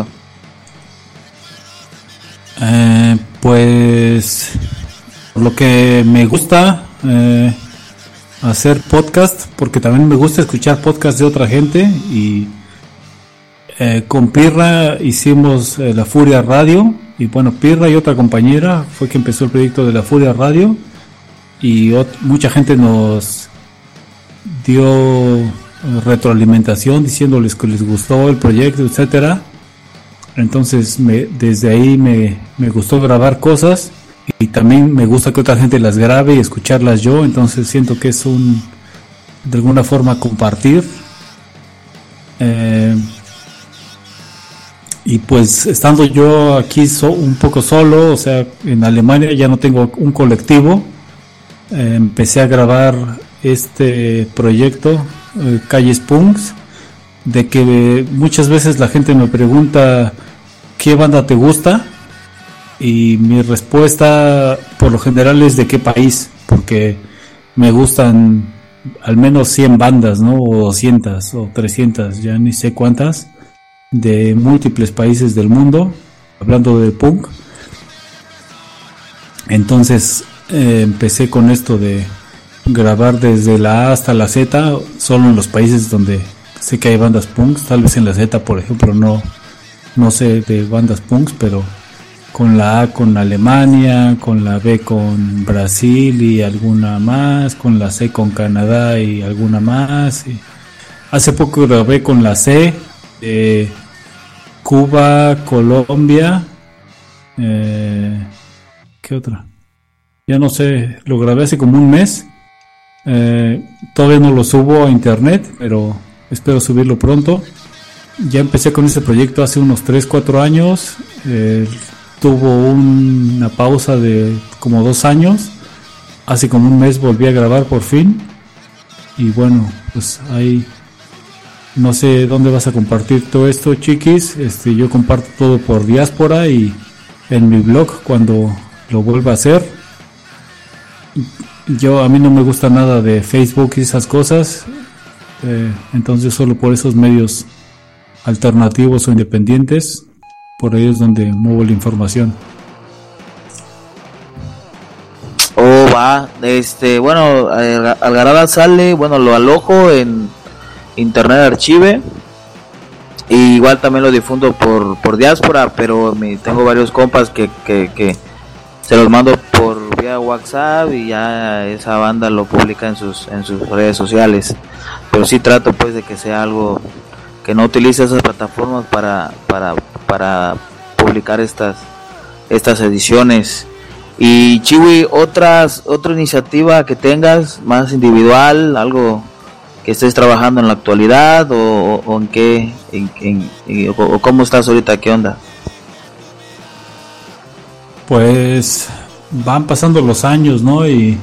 Pues lo que me gusta hacer podcast, porque también me gusta escuchar podcast de otra gente, y con Pirra hicimos La Furia Radio, y bueno, Pirra y otra compañera fue que empezó el proyecto de La Furia Radio, y mucha gente nos dio retroalimentación diciéndoles que les gustó el proyecto, etcétera. Entonces desde ahí me gustó grabar cosas, y también me gusta que otra gente las grabe y escucharlas yo. Entonces siento que es de alguna forma compartir, y pues estando yo aquí un poco solo, o sea, en Alemania ya no tengo un colectivo, empecé a grabar este proyecto, Calles Punks, de que muchas veces la gente me pregunta ¿qué banda te gusta? Y mi respuesta por lo general es ¿de qué país? Porque me gustan al menos 100 bandas, ¿no? O 200 o 300, ya ni sé cuántas, de múltiples países del mundo, hablando de punk. Entonces empecé con esto de grabar desde la A hasta la Z, solo en los países donde sé que hay bandas punks. Tal vez en la Z, por ejemplo, no sé de bandas punks, pero con la A con Alemania, con la B con Brasil y alguna más, con la C con Canadá y alguna más. Y hace poco grabé con la C, Cuba, Colombia, ¿qué otra? Ya no sé, lo grabé hace como un mes. Todavía no lo subo a internet, pero espero subirlo pronto. Ya empecé con este proyecto hace unos 3-4 años. Tuvo una pausa de como 2 años. Hace como un mes volví a grabar por fin. Y bueno, pues ahí no sé dónde vas a compartir todo esto, chiquis. Yo comparto todo por Diáspora y en mi blog cuando lo vuelva a hacer. A mí no me gusta nada de Facebook y esas cosas, entonces solo por esos medios alternativos o independientes, por ahí es donde muevo la información. Va, bueno, Algarada sale, bueno, lo alojo en Internet Archive, y igual también lo difundo por Diáspora, pero tengo varios compas que se los mando por vía WhatsApp, y ya esa banda lo publica en sus redes sociales. Pero sí trato pues de que sea algo que no utilice esas plataformas para publicar estas ediciones. Y Chiwi, otra iniciativa que tengas más individual, algo que estés trabajando en la actualidad, o en qué, o cómo estás ahorita, qué onda. Pues van pasando los años, ¿no? Y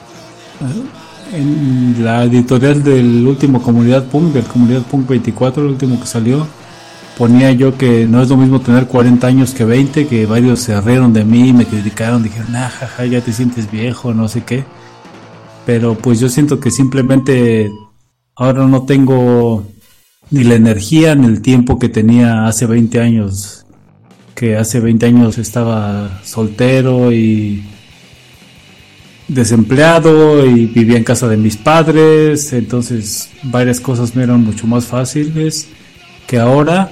en la editorial del último Comunidad Punk, del Comunidad Punk 24, el último que salió, ponía yo que no es lo mismo tener 40 años que 20, que varios se rieron de mí, me criticaron, dijeron, jaja, ya te sientes viejo, no sé qué. Pero pues yo siento que simplemente ahora no tengo ni la energía ni el tiempo que tenía hace 20 años. Que hace 20 años estaba soltero y desempleado y vivía en casa de mis padres, entonces varias cosas me eran mucho más fáciles que ahora.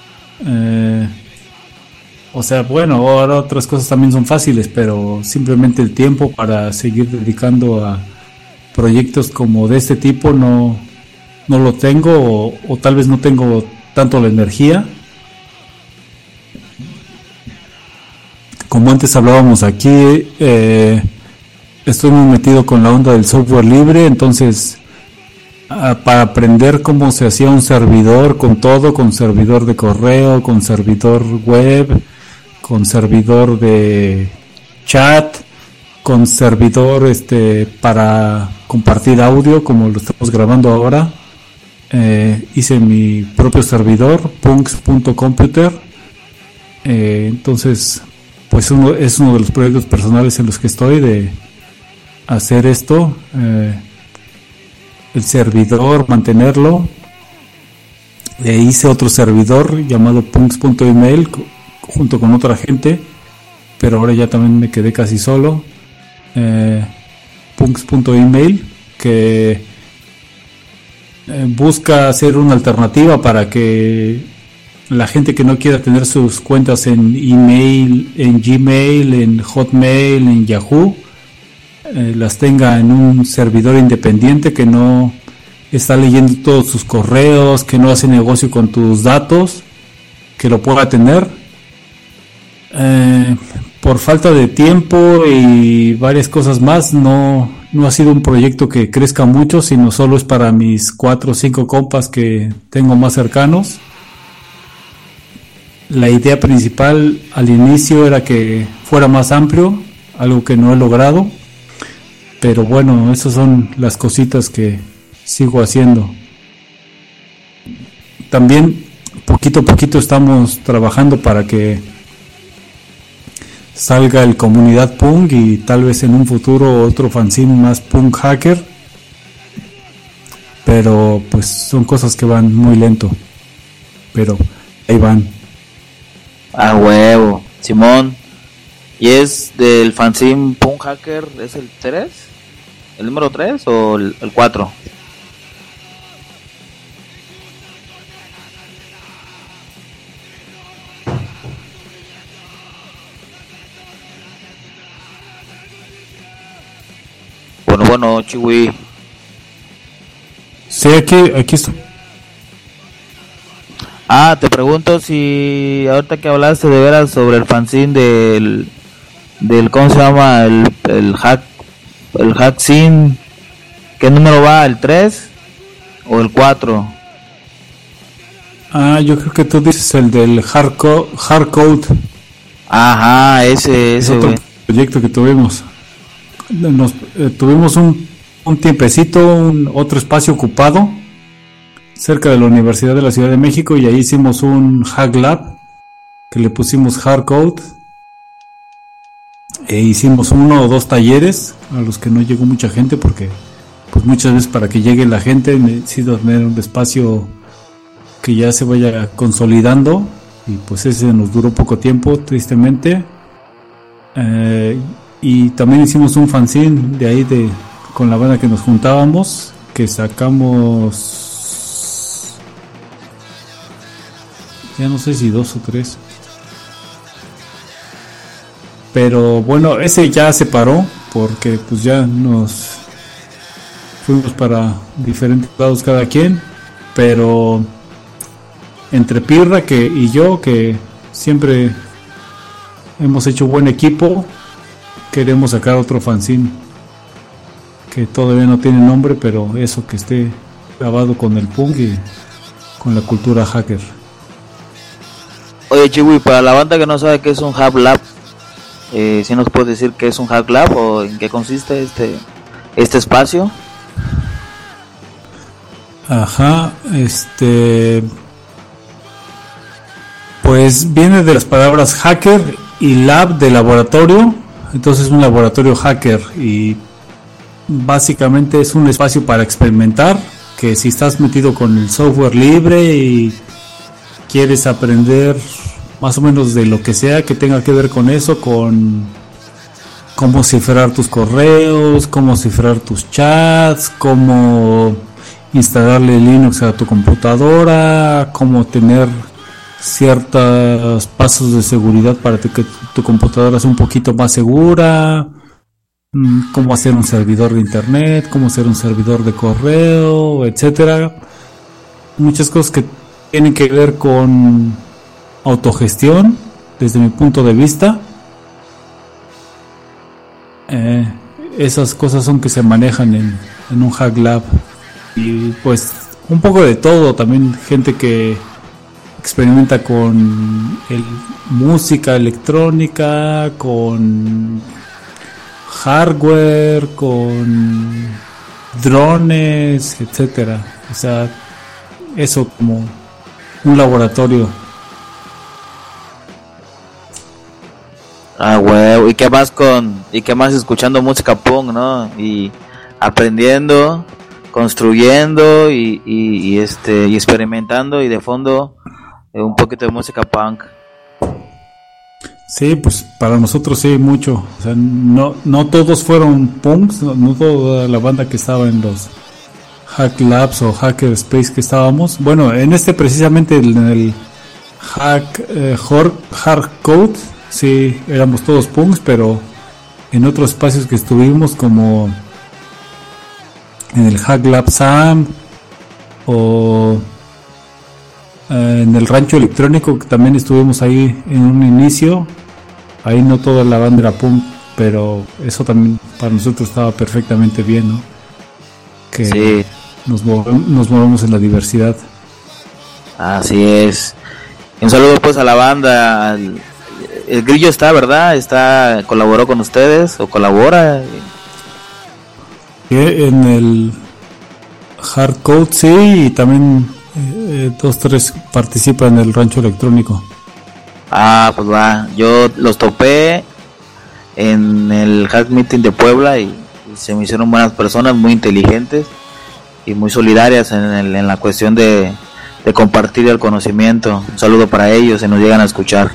O sea, bueno, ahora otras cosas también son fáciles, pero simplemente el tiempo para seguir dedicando a proyectos como de este tipo no lo tengo o tal vez no tengo tanto la energía. Como antes hablábamos aquí, estoy muy metido con la onda del software libre, entonces para aprender cómo se hacía un servidor con todo, con servidor de correo, con servidor web, con servidor de chat, con servidor para compartir audio como lo estamos grabando ahora. Hice mi propio servidor, punks.computer. Entonces pues es uno de los proyectos personales en los que estoy, de hacer esto, el servidor, mantenerlo. Hice otro servidor llamado punks.email junto con otra gente, pero ahora ya también me quedé casi solo. Punks.email, que busca hacer una alternativa para que la gente que no quiera tener sus cuentas en email, en Gmail, en Hotmail, en Yahoo, las tenga en un servidor independiente que no está leyendo todos sus correos, que no hace negocio con tus datos, que lo pueda tener. Por falta de tiempo y varias cosas más, no ha sido un proyecto que crezca mucho, sino solo es para mis 4 o 5 compas que tengo más cercanos. La idea principal al inicio era que fuera más amplio, algo que no he logrado, pero bueno, esas son las cositas que sigo haciendo. También poquito a poquito estamos trabajando para que salga el Comunidad Punk y tal vez en un futuro otro fanzine más punk hacker, pero pues son cosas que van muy lento, pero ahí van. A huevo, Simón. ¿Y es del fanzine Punk Hacker? ¿Es el 3? ¿El número 3 o el 4? Bueno, Chiwi. Sí, aquí estoy. Te pregunto si ahorita que hablaste de veras sobre el fanzine del ¿cómo se llama? El hackzine, ¿qué número va? ¿El 3 o el 4? Yo creo que tú dices el del Hardcode. Ajá, ese es otro proyecto que tuvimos. Tuvimos un tiempecito, otro espacio ocupado cerca de la Universidad de la Ciudad de México, y ahí hicimos un Hack Lab que le pusimos Hardcode, e hicimos 1 o 2 talleres a los que no llegó mucha gente porque pues muchas veces para que llegue la gente necesito tener un espacio que ya se vaya consolidando, y pues ese nos duró poco tiempo, tristemente. Y también hicimos un fanzine de ahí con la banda que nos juntábamos, que sacamos, ya no sé si 2 o 3, pero bueno, ese ya se paró porque pues ya nos fuimos para diferentes lados cada quien, pero entre Pirra y yo, que siempre hemos hecho buen equipo, queremos sacar otro fanzine que todavía no tiene nombre, pero eso, que esté grabado con el punk y con la cultura hacker. Oye, Chiwi, para la banda que no sabe qué es un Hack Lab, ¿sí nos puedes decir qué es un Hack Lab o en qué consiste este espacio? Ajá, pues viene de las palabras hacker y lab de laboratorio, entonces es un laboratorio hacker, y básicamente es un espacio para experimentar, que si estás metido con el software libre y quieres aprender más o menos de lo que sea que tenga que ver con eso, con cómo cifrar tus correos, cómo cifrar tus chats, cómo instalarle Linux a tu computadora, cómo tener ciertos pasos de seguridad para que tu computadora sea un poquito más segura, cómo hacer un servidor de internet, cómo hacer un servidor de correo, etcétera. Muchas cosas que tienen que ver con autogestión desde mi punto de vista. Esas cosas son que se manejan en un Hack Lab, y pues un poco de todo, también gente que experimenta con música electrónica, con hardware, con drones, etcétera. O sea, eso como un laboratorio. Ah, güey, ¿y qué más escuchando música punk, no? Y aprendiendo, construyendo y experimentando, y de fondo un poquito de música punk. Sí, pues para nosotros sí, mucho. O sea, no todos fueron punks, no toda la banda que estaba en los Hack Labs o Hacker Space que estábamos. Bueno, en precisamente en el Hard Code, sí, éramos todos punks, pero en otros espacios que estuvimos, como en el Hack Lab Sam o en el Rancho Electrónico, que también estuvimos ahí en un inicio. Ahí no toda la banda era punk, pero eso también para nosotros estaba perfectamente bien, ¿no? Que sí, nos movemos en la diversidad. Así es. Un saludo pues a la banda. El Grillo está, ¿verdad? Colaboró con ustedes o colabora. En el Hard Code sí, y también 2-3 participan en el Rancho Electrónico. Ah, pues va. Yo los topé en el Hack Meeting de Puebla y se me hicieron buenas personas, muy inteligentes y muy solidarias en la cuestión de compartir el conocimiento. Un saludo para ellos, se nos llegan a escuchar.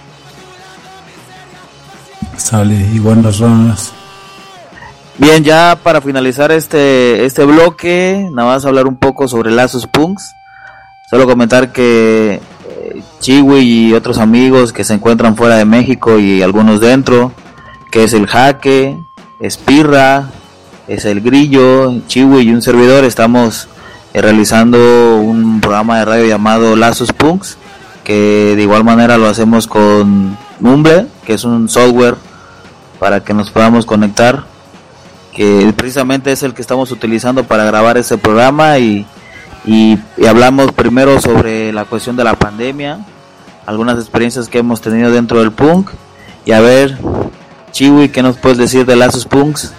Sale, y buenas ranas. Bien, ya para finalizar este bloque, nada más hablar un poco sobre Lazos Punks. Solo comentar que Chiwi y otros amigos que se encuentran fuera de México y algunos dentro, que es el Jaque, Espirra, es el Grillo, Chiwi y un servidor, estamos realizando un programa de radio llamado Lazos Punks, que de igual manera lo hacemos con Mumble, que es un software para que nos podamos conectar, que precisamente es el que estamos utilizando para grabar este programa, y hablamos primero sobre la cuestión de la pandemia, algunas experiencias que hemos tenido dentro del punk, y a ver, Chiwi, ¿qué nos puedes decir de Lazos Punks?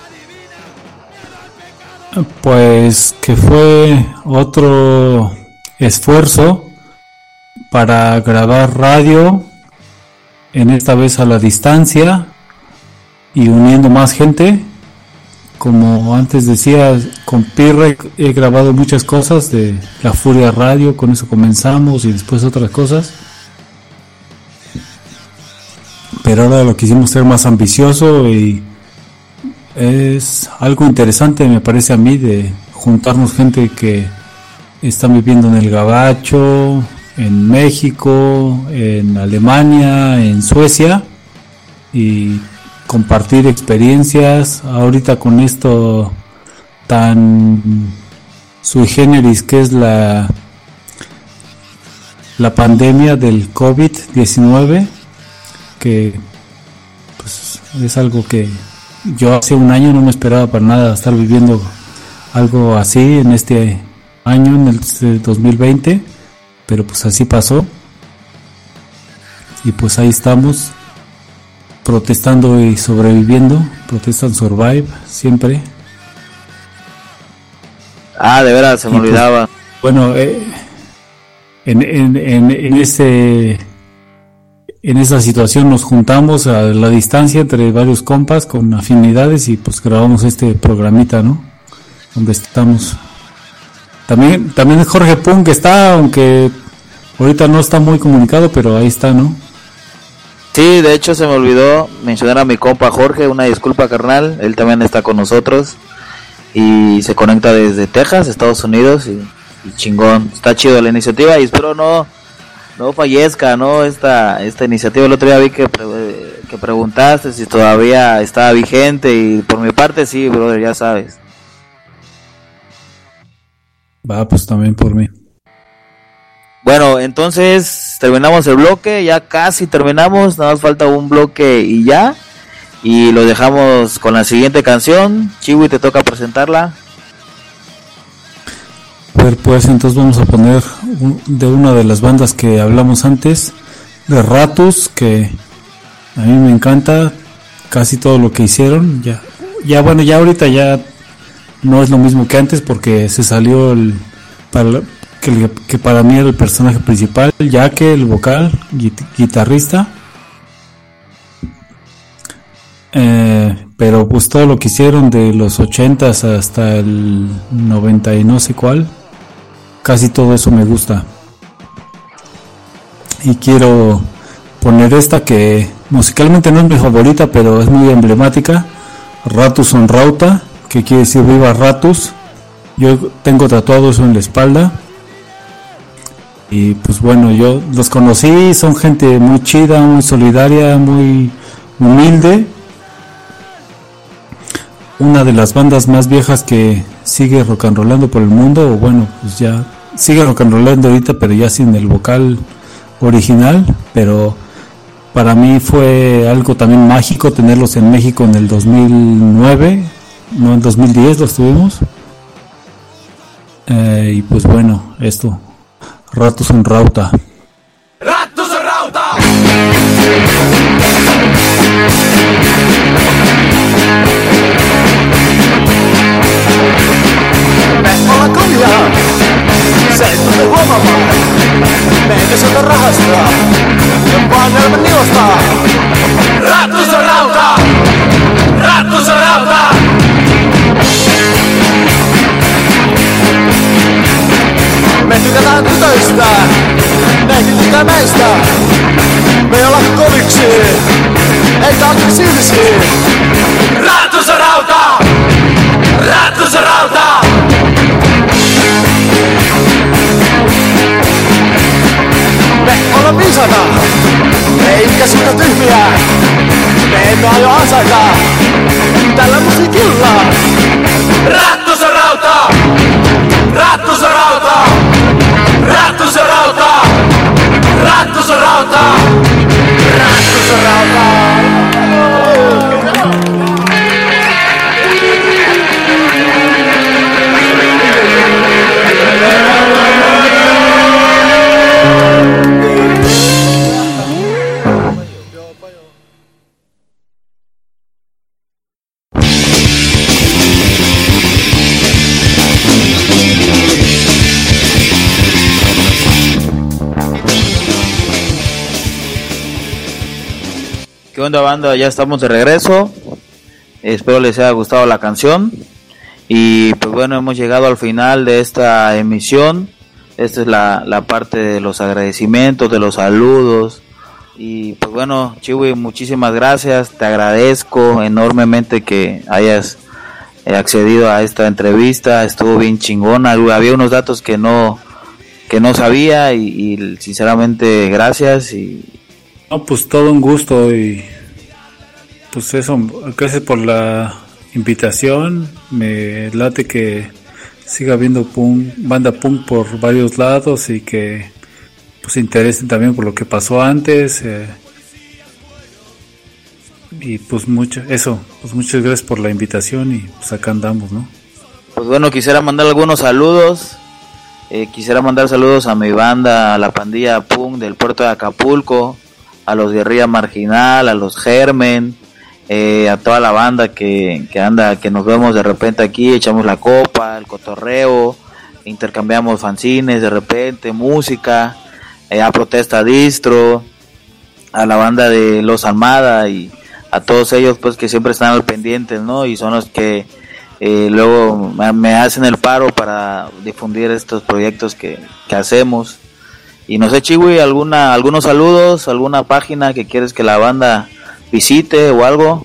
Pues que fue otro esfuerzo para grabar radio, en esta vez a la distancia y uniendo más gente. Como antes decía, con Pirre he grabado muchas cosas de La Furia Radio, con eso comenzamos, y después otras cosas. Pero ahora lo quisimos ser más ambicioso, y es algo interesante, me parece a mí, de juntarnos gente que está viviendo en el Gabacho, en México, en Alemania, en Suecia, y compartir experiencias. Ahorita con esto tan sui generis que es la pandemia del COVID-19, que pues es algo que yo hace un año no me esperaba para nada estar viviendo algo así en este año, en el 2020, pero pues así pasó, y pues ahí estamos protestando y sobreviviendo. Protest and Survive siempre. Ah, de veras, se me olvidaba. Pues, bueno, en esa situación nos juntamos a la distancia entre varios compas con afinidades, y pues grabamos este programita, ¿no? Donde estamos. También Jorge Punk está, aunque ahorita no está muy comunicado, pero ahí está, ¿no? Sí, de hecho se me olvidó mencionar a mi compa Jorge, una disculpa, carnal, él también está con nosotros y se conecta desde Texas, Estados Unidos, y chingón, está chido la iniciativa, y espero no fallezca, ¿no? Esta iniciativa. El otro día vi que que preguntaste si todavía estaba vigente, y por mi parte sí, brother, ya sabes. Va, pues también por mí. Bueno, entonces terminamos el bloque, ya casi terminamos, nada más falta un bloque y ya. Y lo dejamos con la siguiente canción. Chiwi, te toca presentarla. Pues entonces vamos a poner de una de las bandas que hablamos antes, de Ratus, que a mí me encanta casi todo lo que hicieron. Ya bueno, ya ahorita ya no es lo mismo que antes, porque se salió que para mí era el personaje principal, ya que el vocal, guitarrista. Pero pues todo lo que hicieron de los 80s hasta el 90 y no sé cuál, casi todo eso me gusta. Y quiero poner esta que musicalmente no es mi favorita, pero es muy emblemática, Ratus on Rauta, que quiere decir viva Ratus. Yo tengo tatuado eso en la espalda. Y pues bueno, yo los conocí, son gente muy chida, muy solidaria, muy humilde. Una de las bandas más viejas que sigue rock and rollando por el mundo, o bueno, pues ya sigue rock and rollando ahorita, pero ya sin el vocal original. Pero para mí fue algo también mágico tenerlos en México en el 2009, no en 2010 los tuvimos. Y pues bueno, esto, Ratus on Rauta. Ratus on Rauta! Me ollaan kovia, se ei tunne huomaamaan. Meitä sieltä rahastaa, ja vaan elämän nilostaa. Ratus on Rauta! Ratus on Rauta! Me tykätään tytöistä, nekin tykkää meistä. Me ollaan koviksi, eikä aggressiivisia. Ratus on Rauta! Ratus on Rauta! Me ollaan viisata, eikä siitä tyhmiä. Me emme aio ansaita tällä musiikilla. Ratus on Rauta! Ratus on Rauta! Ratus on Rauta! Ratus on Rauta! Ratus on Rauta! ¿Qué onda, banda? Ya estamos de regreso. Espero les haya gustado la canción. Y pues bueno, hemos llegado al final de esta emisión. Esta es la parte de los agradecimientos, de los saludos. Y pues bueno, Chiwi, muchísimas gracias. Te agradezco enormemente que hayas accedido a esta entrevista. Estuvo bien chingona. Había unos datos que no sabía y sinceramente gracias. No, pues todo un gusto y pues eso, gracias por la invitación. Me late que siga habiendo banda punk por varios lados y que pues se interesen también por lo que pasó antes. Y pues muchas gracias por la invitación y pues acá andamos, ¿no? Pues bueno, quisiera mandar algunos saludos. Quisiera mandar saludos a mi banda, a la pandilla punk del puerto de Acapulco, a los Guerrilla Marginal, a los Germen, a toda la banda que anda, que nos vemos de repente aquí, echamos la copa, el cotorreo, intercambiamos fanzines de repente, música, a Protesta Distro, a la banda de Los Almada y a todos ellos pues que siempre están al pendiente, ¿no? Y son los que luego me hacen el paro para difundir estos proyectos que hacemos. Y no sé, Chiwi, algunos saludos, alguna página que quieres que la banda visite o algo.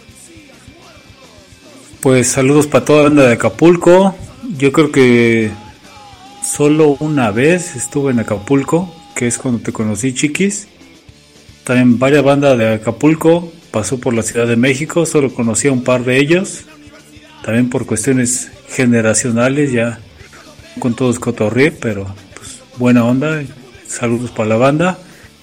Pues saludos para toda la banda de Acapulco. Yo creo que solo una vez estuve en Acapulco, que es cuando te conocí, Chiquis. también varias bandas de Acapulco, pasó por la Ciudad de México, solo conocía un par de ellos, también por cuestiones generacionales, ya con todos cotorreé, pero pues buena onda, saludos para la banda.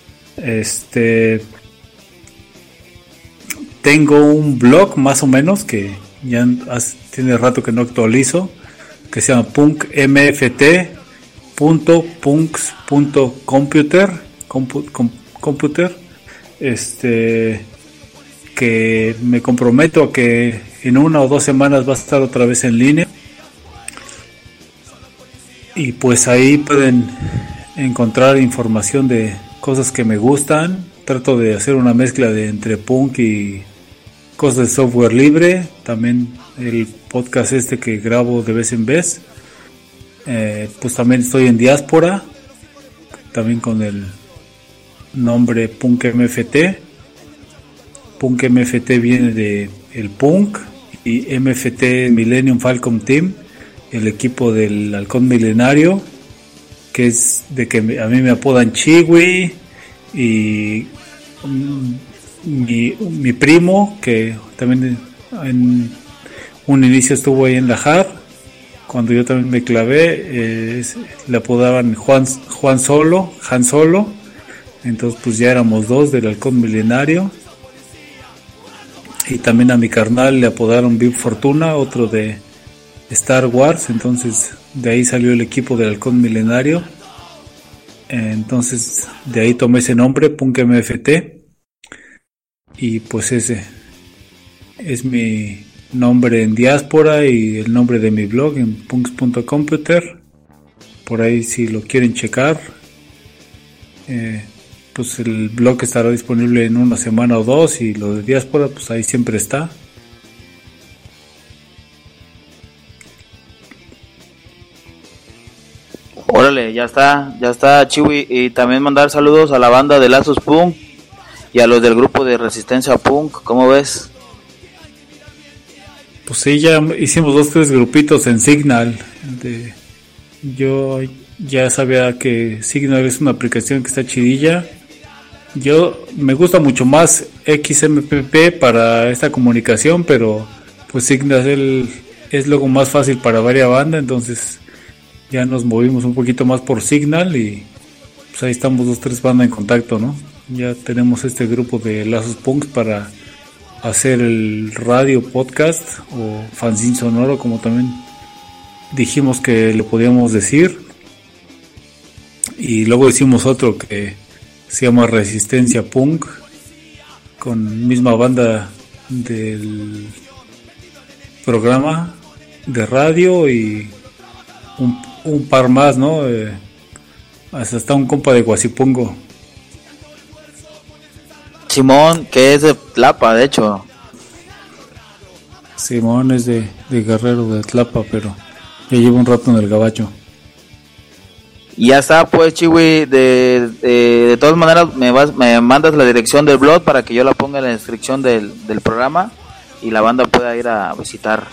Tengo un blog más o menos que ya tiene rato que no actualizo, que se llama punkmft.punks.computer, que me comprometo a que en 1 o 2 semanas va a estar otra vez en línea, y pues ahí pueden encontrar información de cosas que me gustan. Trato de hacer una mezcla entre punk y cosas de software libre. También el podcast que grabo de vez en vez, pues también estoy en Diáspora, también con el nombre punkmft. Punkmft viene de el punk, y MFT Millennium Falcon Team, el equipo del Halcón Milenario, que es de que a mí me apodan Chiwi, y mi primo, que también en un inicio estuvo ahí en la JAR, cuando yo también me clavé, le apodaban Han Solo, entonces pues ya éramos 2 del Halcón Milenario. Y también a mi carnal le apodaron Big Fortuna, otro de Star Wars, entonces de ahí salió el equipo del Halcón Milenario. Entonces de ahí tomé ese nombre, punkmft, y pues ese es mi nombre en Diáspora y el nombre de mi blog en punks.computer. Por ahí si lo quieren checar, pues el blog estará disponible en 1 semana o 2, y lo de Diáspora pues ahí siempre está. Órale, ya está Chiwi. Y también mandar saludos a la banda de Lazos Punk y a los del grupo de Resistencia Punk. ¿Cómo ves? Pues sí, ya hicimos 2-3 grupitos en Signal. Yo ya sabía que Signal es una aplicación que está chidilla. Yo me gusta mucho más XMPP para esta comunicación, pero pues Signal es luego más fácil para varias bandas, entonces ya nos movimos un poquito más por Signal, y pues ahí estamos 2-3 bandas en contacto, ¿no? Ya tenemos este grupo de Lazos Punks para hacer el radio podcast o fanzine sonoro, como también dijimos que le podíamos decir. Y luego hicimos otro que se llama Resistencia Punk, con misma banda del programa de radio y un par más, ¿no? Hasta está un compa de Guasipungo. Simón, que es de Tlapa, de hecho. Simón es de Guerrero, de Tlapa, pero ya lleva un rato en el gabacho. Y ya está, pues, Chiwi, de todas maneras me mandas la dirección del blog para que yo la ponga en la descripción del programa y la banda pueda ir a visitar.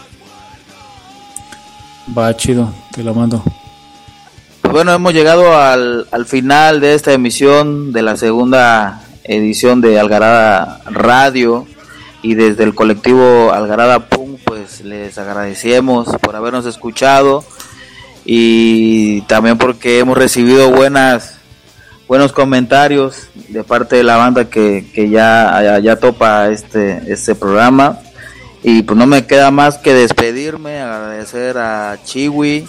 Va, chido, te la mando. Pues bueno, hemos llegado al final de esta emisión de la segunda edición de Algarada Radio, y desde el colectivo Algarada Punk pues les agradecemos por habernos escuchado, y también porque hemos recibido buenos comentarios de parte de la banda que ya topa este programa. Y pues no me queda más que despedirme, agradecer a Chiwi,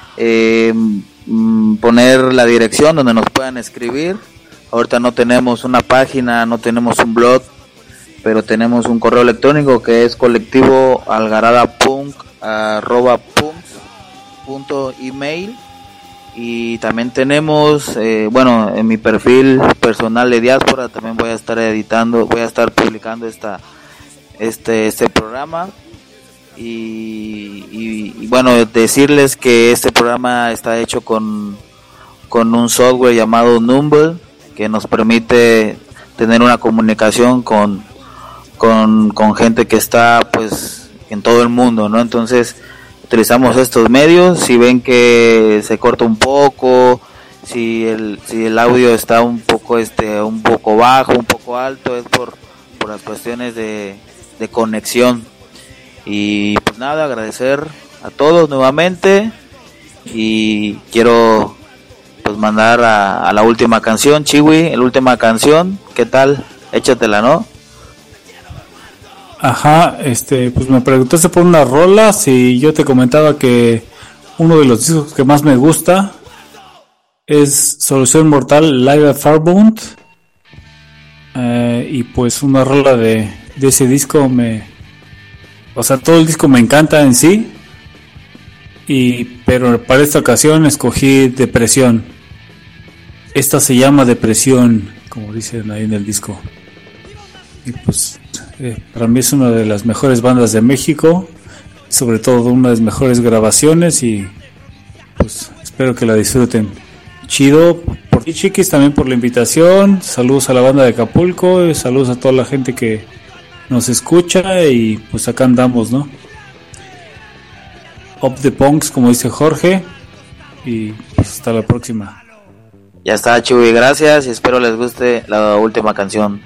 poner la dirección donde nos puedan escribir. Ahorita no tenemos una página, no tenemos un blog, pero tenemos un correo electrónico que es colectivoalgaradapunk@punks.email, y también tenemos en mi perfil personal de Diáspora también voy a estar publicando este programa, y bueno, decirles que este programa está hecho con un software llamado Numble, que nos permite tener una comunicación con gente que está pues en todo el mundo, ¿no? Entonces utilizamos estos medios. Si ven que se corta un poco, si el audio está un poco bajo, un poco alto, es por las cuestiones de conexión. Y pues nada, agradecer a todos nuevamente y quiero pues mandar a la última canción, Chiwi, la última canción, ¿qué tal? Échatela, ¿no? Ajá, pues me preguntaste por unas rolas y yo te comentaba que uno de los discos que más me gusta es Solución Mortal Live at Farbound, y pues una rola de ese disco todo el disco me encanta en sí, pero para esta ocasión escogí Depresión. Esta se llama Depresión, como dicen ahí en el disco. Y pues para mí es una de las mejores bandas de México, sobre todo una de las mejores grabaciones, y pues espero que la disfruten. Chido por ti, Chiquis, también por la invitación. Saludos a la banda de Acapulco, saludos a toda la gente que nos escucha, y pues acá andamos, ¿no? Up the punks, como dice Jorge, y pues hasta la próxima. Ya está, Chuy, gracias y espero les guste la última canción.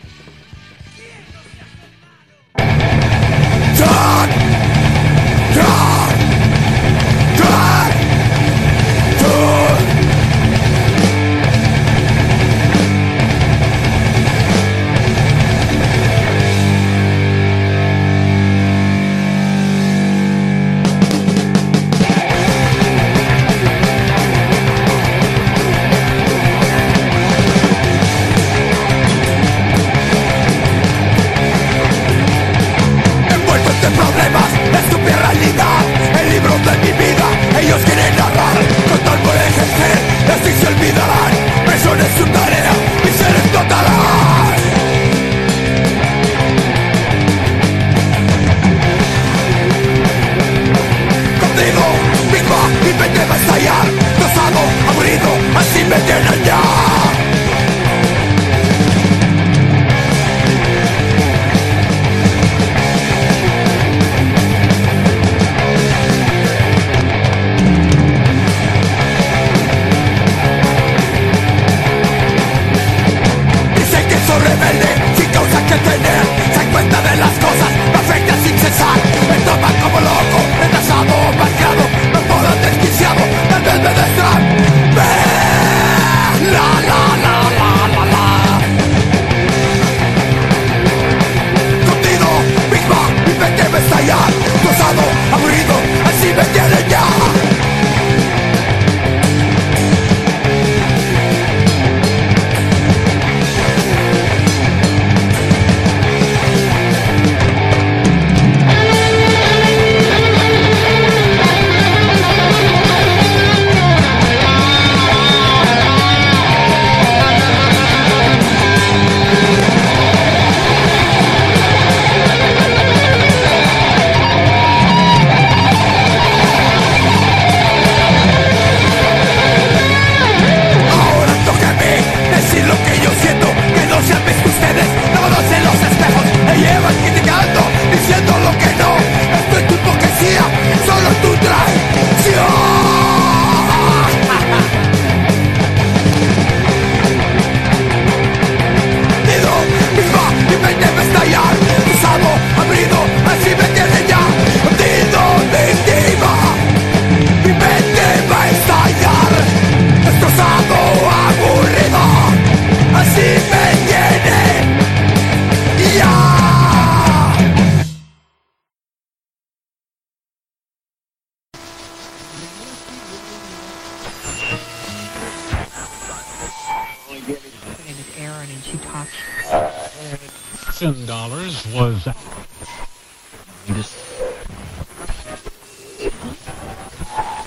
$1,000 was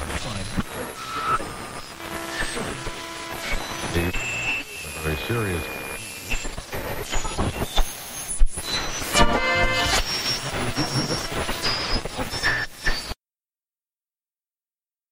very serious.